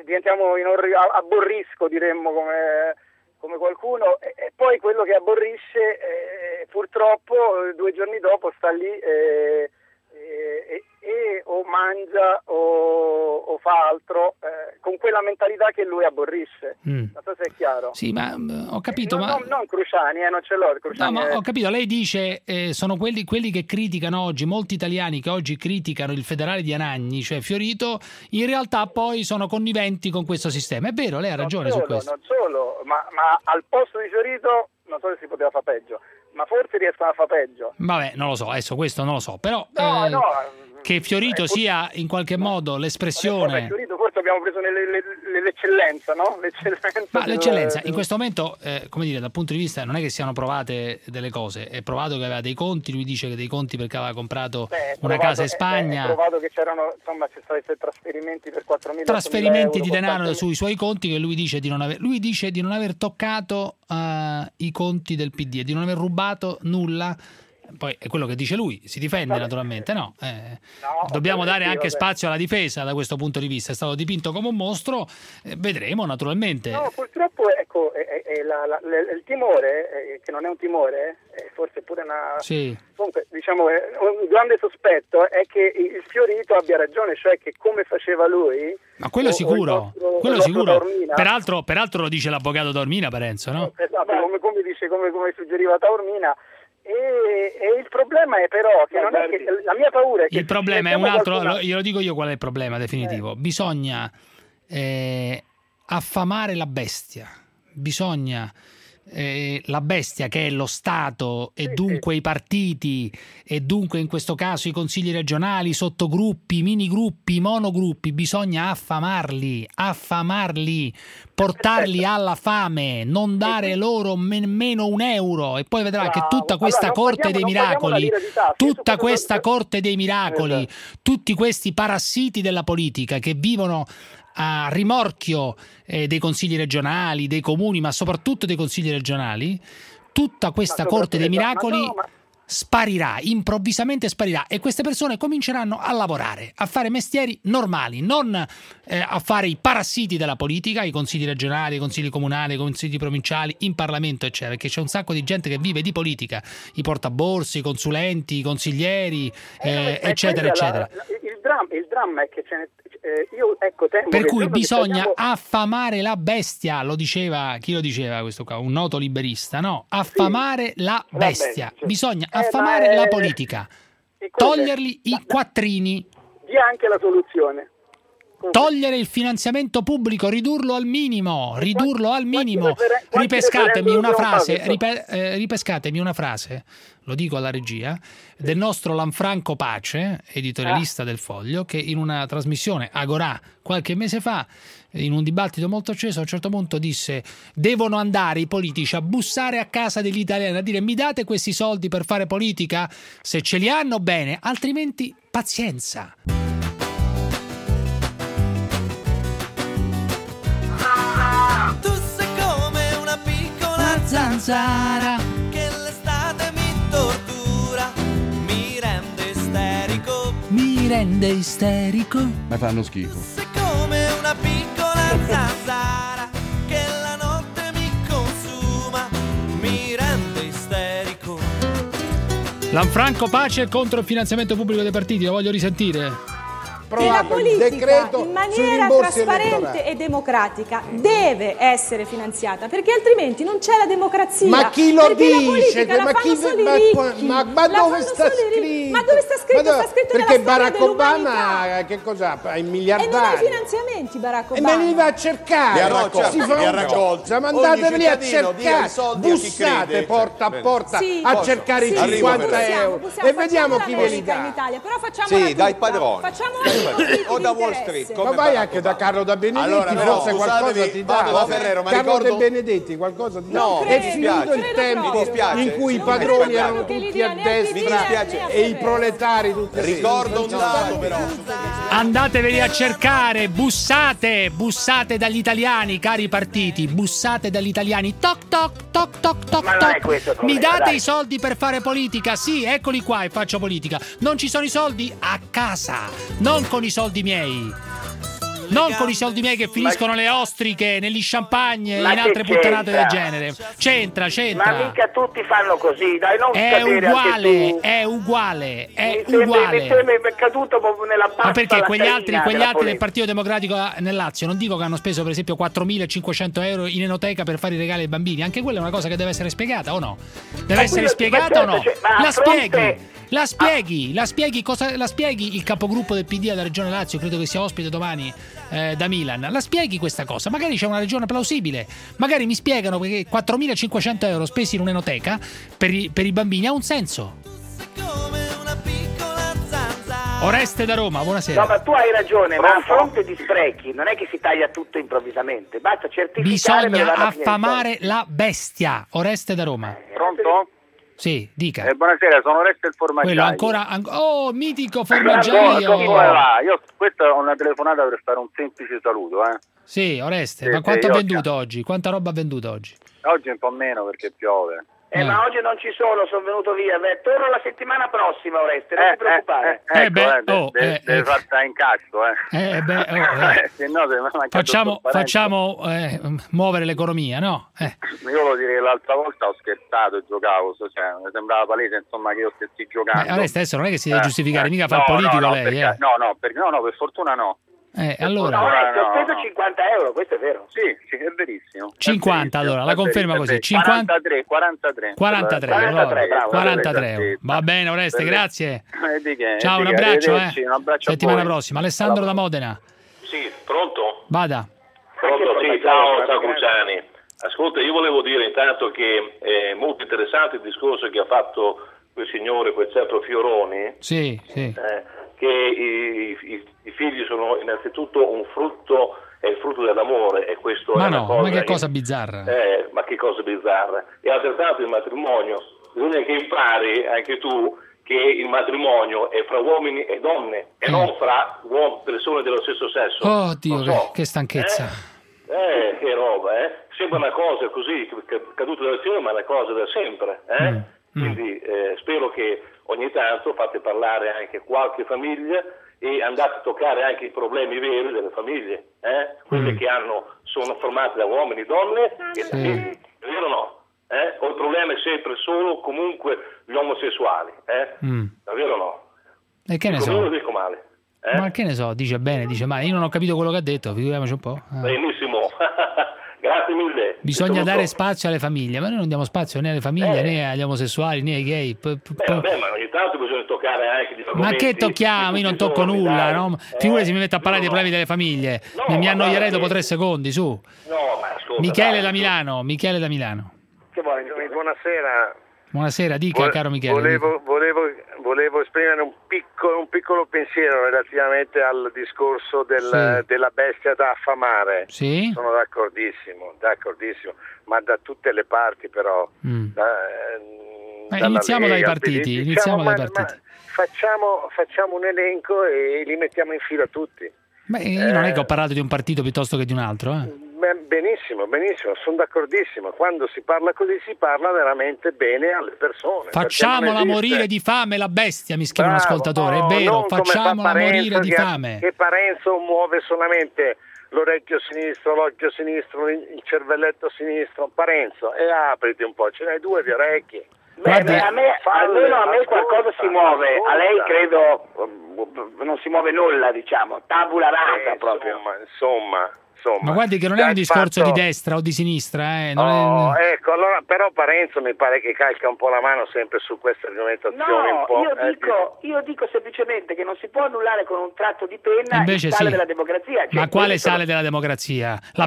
S8: diventiamo aborrisco, diremmo come qualcuno, e poi quello che aborrisce purtroppo 2 giorni dopo sta lì o mangia o fa altro con quella mentalità che lui aborrisce. Non so se è chiaro.
S4: Sì, ma ho capito.
S8: Non Cruciani, non ce l'ho. Cruciani,
S4: no, ma ho capito. Lei dice sono quelli che criticano oggi, molti italiani che oggi criticano il federale di Anagni, cioè Fiorito, in realtà poi sono conniventi con questo sistema. È vero, lei ha ragione su questo.
S8: Non solo, ma al posto di Fiorito non so se si poteva fare peggio, ma forse riescono a fare peggio.
S4: Vabbè, non lo so, adesso questo non lo so, però che Fiorito sia in qualche modo l'espressione...
S8: Fiorito forse abbiamo preso l'eccellenza, no?
S4: L'eccellenza, in questo momento, come dire, dal punto di vista, non è che siano provate delle cose, è provato che aveva dei conti, lui dice che dei conti perché aveva comprato una casa in Spagna.
S8: È provato che c'erano, insomma, c'è stati trasferimenti per 4.000
S4: trasferimenti di denaro sui suoi conti che lui dice di non aver toccato i conti del PD e di non aver rubato nulla. Poi è quello che dice lui, si difende naturalmente, no? Dobbiamo dare anche spazio alla difesa da questo punto di vista, è stato dipinto come un mostro, vedremo naturalmente.
S8: No, purtroppo ecco, il timore, che non è un timore, forse pure una...
S4: Sì.
S8: Comunque, diciamo, un grande sospetto è che il Fiorito abbia ragione, cioè che come faceva lui...
S4: Ma quello sicuro, quello sicuro. Peraltro lo dice l'avvocato Taormina, Parenzo, no?
S8: Esatto, come suggeriva Taormina. E il problema è però che non è che la mia paura è che
S4: il problema è un altro, glielo dico io qual è il problema definitivo. Bisogna affamare la bestia, la bestia che è lo Stato e dunque i partiti e dunque in questo caso i consigli regionali, i sottogruppi, minigruppi, monogruppi, bisogna affamarli, portarli alla fame, non dare loro nemmeno un euro e poi vedrà che tutta questa corte dei miracoli, tutti questi parassiti della politica che vivono a rimorchio dei consigli regionali, dei comuni, ma soprattutto dei consigli regionali, tutta questa corte dei miracoli sparirà, improvvisamente sparirà e queste persone cominceranno a lavorare, a fare mestieri normali, non a fare i parassiti della politica, i consigli regionali, i consigli comunali, i consigli provinciali, in Parlamento eccetera, perché c'è un sacco di gente che vive di politica, i portaborsi, i consulenti, i consiglieri eccetera eccetera.
S8: Il dramma è che io temo
S4: per cui bisogna affamare la bestia, lo diceva, chi lo diceva questo qua? Un noto liberista, no? Affamare la bestia, bisogna affamare la politica, togliergli i quattrini.
S8: Dia anche la soluzione.
S4: Togliere il finanziamento pubblico, ridurlo al minimo. Ripescatemi una frase, lo dico alla regia, del nostro Lanfranco Pace, editorialista del Foglio, che in una trasmissione Agorà qualche mese fa, in un dibattito molto acceso, a un certo punto disse: devono andare i politici a bussare a casa degli italiani, a dire: mi date questi soldi per fare politica? Se ce li hanno, bene, altrimenti pazienza. Zanzara
S2: che l'estate mi tortura, mi rende isterico.
S17: Ma fanno schifo.
S2: Sei come una piccola zanzara che la notte mi consuma, mi rende isterico.
S4: Lanfranco Pace contro il finanziamento pubblico dei partiti, lo voglio risentire.
S9: E la politica in maniera trasparente e democratica deve essere finanziata, perché altrimenti non c'è la democrazia.
S11: Ma chi lo dice?
S9: Ma dove sta scritto? Ma dove sta scritto? Sta scritto
S11: perché Barack Obama che cosa? È miliardario.
S9: E non ha i finanziamenti Barack Obama.
S11: E me li va a cercare.
S21: Li ha raccolti.
S11: Ma andateveli a cercare. Bussate porta a porta a cercare i 50 euro e vediamo chi ve li dà.
S9: In Italia, però facciamo
S21: sì, dai padroni.
S9: o
S21: da Wall Street.
S11: Ma vai anche da Carlo da Benedetti,
S21: allora,
S11: forse qualcosa ti dà.
S21: Ferrero,
S11: Carlo da Benedetti qualcosa ti dà.
S21: No,
S11: è finito il tempo in cui i padroni erano tutti a destra e i proletari tutti a sinistra.
S21: Ricordo un dato però.
S4: Andateveli a cercare, bussate dagli italiani, cari partiti, bussate dagli italiani, toc toc toc toc toc toc. Mi date i soldi per fare politica? Sì, eccoli qua e faccio politica. Non ci sono i soldi? A casa, non con i soldi miei. Non con i soldi miei che finiscono le ostriche, negli champagne, in altre puttanate del genere. C'entra.
S5: Ma mica tutti fanno così, dai, non cadere anche tu.
S4: È uguale.
S5: Mi sembra caduto nella pasta.
S4: Ma perché quegli altri del Partito Democratico nel Lazio, non dico che hanno speso per esempio 4.500 euro in enoteca per fare i regali ai bambini, anche quella è una cosa che deve essere spiegata o no? Deve essere spiegata o no? La spieghi il capogruppo del PD alla Regione Lazio, credo che sia ospite domani da Milan. La spieghi questa cosa? Magari c'è una regione plausibile, magari mi spiegano che 4.500 euro spesi in un'enoteca per i bambini ha un senso. Oreste da Roma, buonasera.
S5: No, ma tu hai ragione, ma a fronte di sprechi non è che si taglia tutto improvvisamente, basta certificare.
S4: Bisogna affamare la bestia. Oreste da Roma.
S1: Pronto?
S4: Sì, dica.
S1: Buonasera, sono Oreste il formaggio.
S4: Quello mitico formaggio.
S1: Questa è una telefonata per fare un semplice saluto,
S4: Sì, Oreste, ma quanto ha venduto oggi? Quanta roba ha venduto oggi?
S1: Oggi un po' meno perché piove.
S5: Ma oggi non ci sono venuto via. Torno la settimana prossima, Oreste, non ti preoccupare.
S1: Deve farti in cazzo, Se no,
S4: facciamo muovere l'economia, no?
S1: Io volevo dire che l'altra volta ho scherzato e giocavo, mi sembrava palese, insomma, che io stessi giocando.
S4: Oreste adesso non è che si deve giustificare, mica fa il politico lei.
S1: No, per fortuna no.
S4: Allora
S5: ho speso 50 euro, questo è vero.
S1: Sì, è verissimo.
S4: 50, allora la conferma così.
S1: 43
S4: euro. Va bene, Oreste, grazie. Ciao, un abbraccio. Settimana prossima. Alessandro da Modena.
S10: Sì, pronto?
S4: Vada.
S10: Pronto, sì, ciao Cruciani. Ascolta, io volevo dire intanto che è molto interessante il discorso che ha fatto quel signore, quel certo Fioroni.
S4: Sì.
S10: Che i figli sono innanzitutto un frutto, è il frutto dell'amore, e questo
S4: ma
S10: è una cosa.
S4: Ma che cosa bizzarra?
S10: Ma che cosa bizzarra? E altrettanto il matrimonio, bisogna che impari anche tu che il matrimonio è fra uomini e donne e non fra persone dello stesso sesso.
S4: Oh Dio, che stanchezza.
S10: Che roba, Sembra una cosa così, caduta dal cielo, ma è una cosa da sempre, Quindi spero che ogni tanto fate parlare anche qualche famiglia e andate a toccare anche i problemi veri delle famiglie, quelle che sono formate da uomini e donne e da figli, è vero o no? O il problema è sempre solo comunque gli omosessuali, è vero o no?
S4: E che ne so?
S10: Io lo dico male.
S4: Ma che ne so, dice bene, dice male, io non ho capito quello che ha detto, figuriamoci un po'.
S10: Benissimo. Grazie mille.
S4: Bisogna dare spazio alle famiglie, ma noi non diamo spazio né alle famiglie né agli omosessuali né ai gay.
S10: Vabbè, ma ogni tanto bisogna toccare anche di
S4: ma che tocchiamo? Io non tocco nulla, no? Figurati se mi metto a parlare dei problemi delle famiglie. Mi annoierei dopo 3 secondi, su.
S10: No, ma ascolta,
S4: Michele da Milano.
S5: Che vuoi?
S3: Buonasera.
S4: Buonasera, dica caro Michele.
S3: Volevo esprimere un piccolo pensiero relativamente al discorso della bestia da affamare.
S4: Sì?
S3: Sono d'accordissimo, ma da tutte le parti però.
S4: Iniziamo dai partiti.
S3: Facciamo un elenco e li mettiamo in fila tutti.
S4: Io non è che ho parlato di un partito piuttosto che di un altro.
S3: Benissimo, sono d'accordissimo. Quando si parla così si parla veramente bene alle persone.
S4: Facciamola morire di fame la bestia, mi scrive un ascoltatore, è vero, facciamola morire di fame.
S3: Che Parenzo muove solamente l'orecchio sinistro, l'occhio sinistro, il cervelletto sinistro. Parenzo, e apriti un po', ce n'hai 2 di orecchi.
S5: Almeno a me qualcosa si muove, a lei credo non si muove nulla, diciamo, tabula rasa proprio.
S3: Insomma,
S4: ma guardi che non è un discorso di destra o di sinistra,
S3: ecco, allora però Parenzo mi pare che calca un po' la mano sempre su queste argomentazioni.
S5: Io dico semplicemente che non si può annullare con un tratto di penna il sale della democrazia.
S4: Ma quale sale della democrazia? La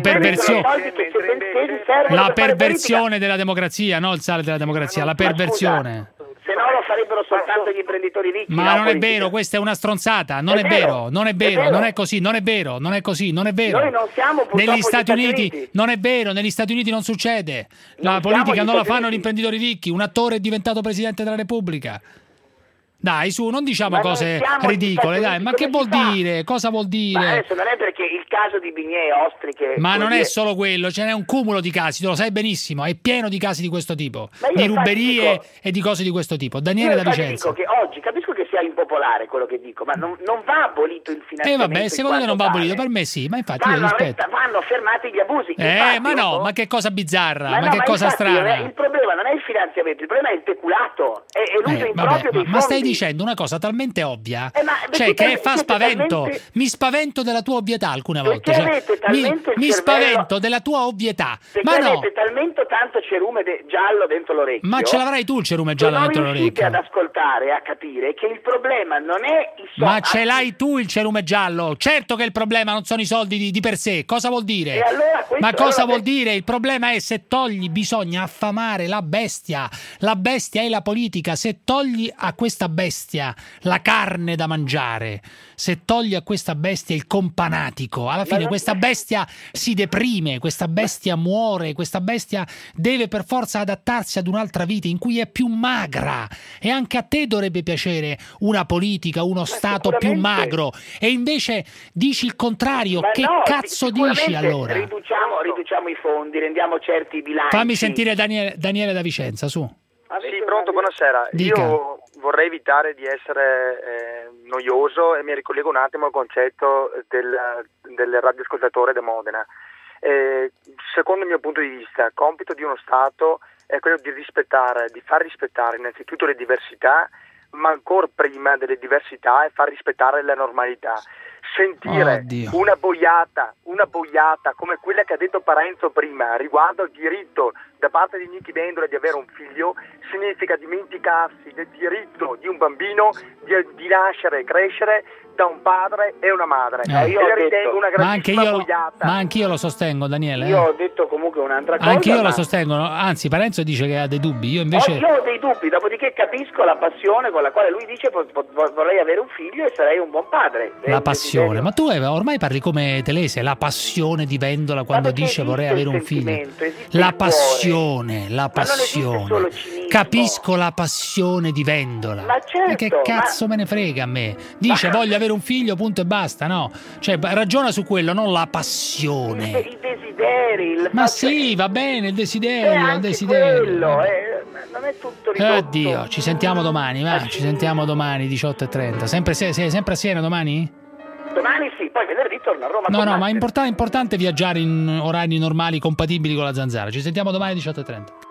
S4: perversione della democrazia, no il sale della democrazia, la perversione.
S5: Se no lo farebbero soltanto gli imprenditori ricchi.
S4: Ma non è vero, questa è una stronzata, non è vero, non è così, non è vero.
S5: Noi non siamo
S4: negli Stati Uniti, non è vero, negli Stati Uniti non succede. La politica non la fanno gli imprenditori ricchi, un attore è diventato presidente della Repubblica. Dai, su, non diciamo cose ridicole, dai, ma che vuol dire? Cosa vuol dire?
S5: Ma adesso non è perché il caso di Bignè e Ostriche...
S4: Ma non è solo quello, ce n'è un cumulo di casi, tu lo sai benissimo, è pieno di casi di questo tipo, di ruberie e di cose di questo tipo. Daniele da Vicenza.
S5: Dico che oggi capisco che sia impopolare impopolare quello che dico, ma non va abolito il finanziamento.
S4: Vabbè, secondo te non va abolito, per me sì, ma infatti io rispetto.
S5: Vanno fermati gli abusi.
S4: Ma no, ma che cosa bizzarra, ma che cosa strana.
S5: Il problema non è il finanziamento, il problema è il peculato, è l'uso improprio dei fondi.
S4: Ma stai dicendo una cosa talmente ovvia, cioè che fa spavento. Mi spavento della tua ovvietà alcune volte. Mi spavento della tua ovvietà. Ma no.
S5: Avete talmente tanto cerume giallo dentro l'orecchio.
S4: Ma ce l'avrai tu il cerume giallo dentro l'orecchio.
S5: Non riuscite ad ascoltare e a capire che il problema non è il soldo.
S4: Ma ce l'hai tu il cerume giallo. Certo che il problema non sono i soldi di per sé. Cosa vuol dire? Ma cosa vuol dire? Il problema è se togli, bisogna affamare la bestia. La bestia è la politica. Se togli a questa bestia la carne da mangiare, se togli a questa bestia il companatico, alla fine questa bestia si deprime, questa bestia muore, questa bestia deve per forza adattarsi ad un'altra vita in cui è più magra, e anche a te dovrebbe piacere una politica, uno Stato più magro, e invece dici il contrario. Che cazzo dici allora?
S5: Riduciamo i fondi, rendiamo certi i bilanci.
S4: Fammi sentire Daniele da Vicenza, su.
S12: Sì, pronto, buonasera.
S4: Dica.
S12: Io vorrei evitare di essere noioso e mi ricollego un attimo al concetto del radioascoltatore da Modena. Secondo il mio punto di vista, il compito di uno Stato è quello di far rispettare innanzitutto le diversità, ma ancora prima delle diversità è far rispettare la normalità. Sentire una boiata come quella che ha detto Parenzo prima riguardo al diritto da parte di Nichi Vendola di avere un figlio significa dimenticarsi del diritto di un bambino di nascere e crescere da un padre e una madre. Io ritengo una grandissima boiata.
S4: Ma anch'io lo sostengo, Daniele.
S5: Io ho detto comunque un'altra cosa.
S4: Anch'io lo sostengo, anzi Parenzo dice che ha dei dubbi. Io invece
S5: ho dei dubbi, dopodiché capisco la passione con la quale lui dice vorrei avere un figlio e sarei un buon padre.
S4: La passione, ma tu ormai parli come Telese, la passione di Vendola quando dice vorrei avere un figlio. La passione. Capisco la passione di Vendola.
S5: Ma certo,
S4: e che cazzo me ne frega a me? Dice voglio avere un figlio, punto e basta, no? Cioè ragiona su quello, non la passione.
S5: I desideri.
S4: Ma sì, va bene, il desiderio, il desiderio.
S5: Quello, non è tutto ridotto.
S4: Oddio, ci sentiamo domani, va? Ci sentiamo domani 18:30. Sempre a Siena domani?
S5: Domani sì, poi venerdì torno a Roma.
S4: No, ma è importante viaggiare in orari normali compatibili con la Zanzara. Ci sentiamo domani 18:30.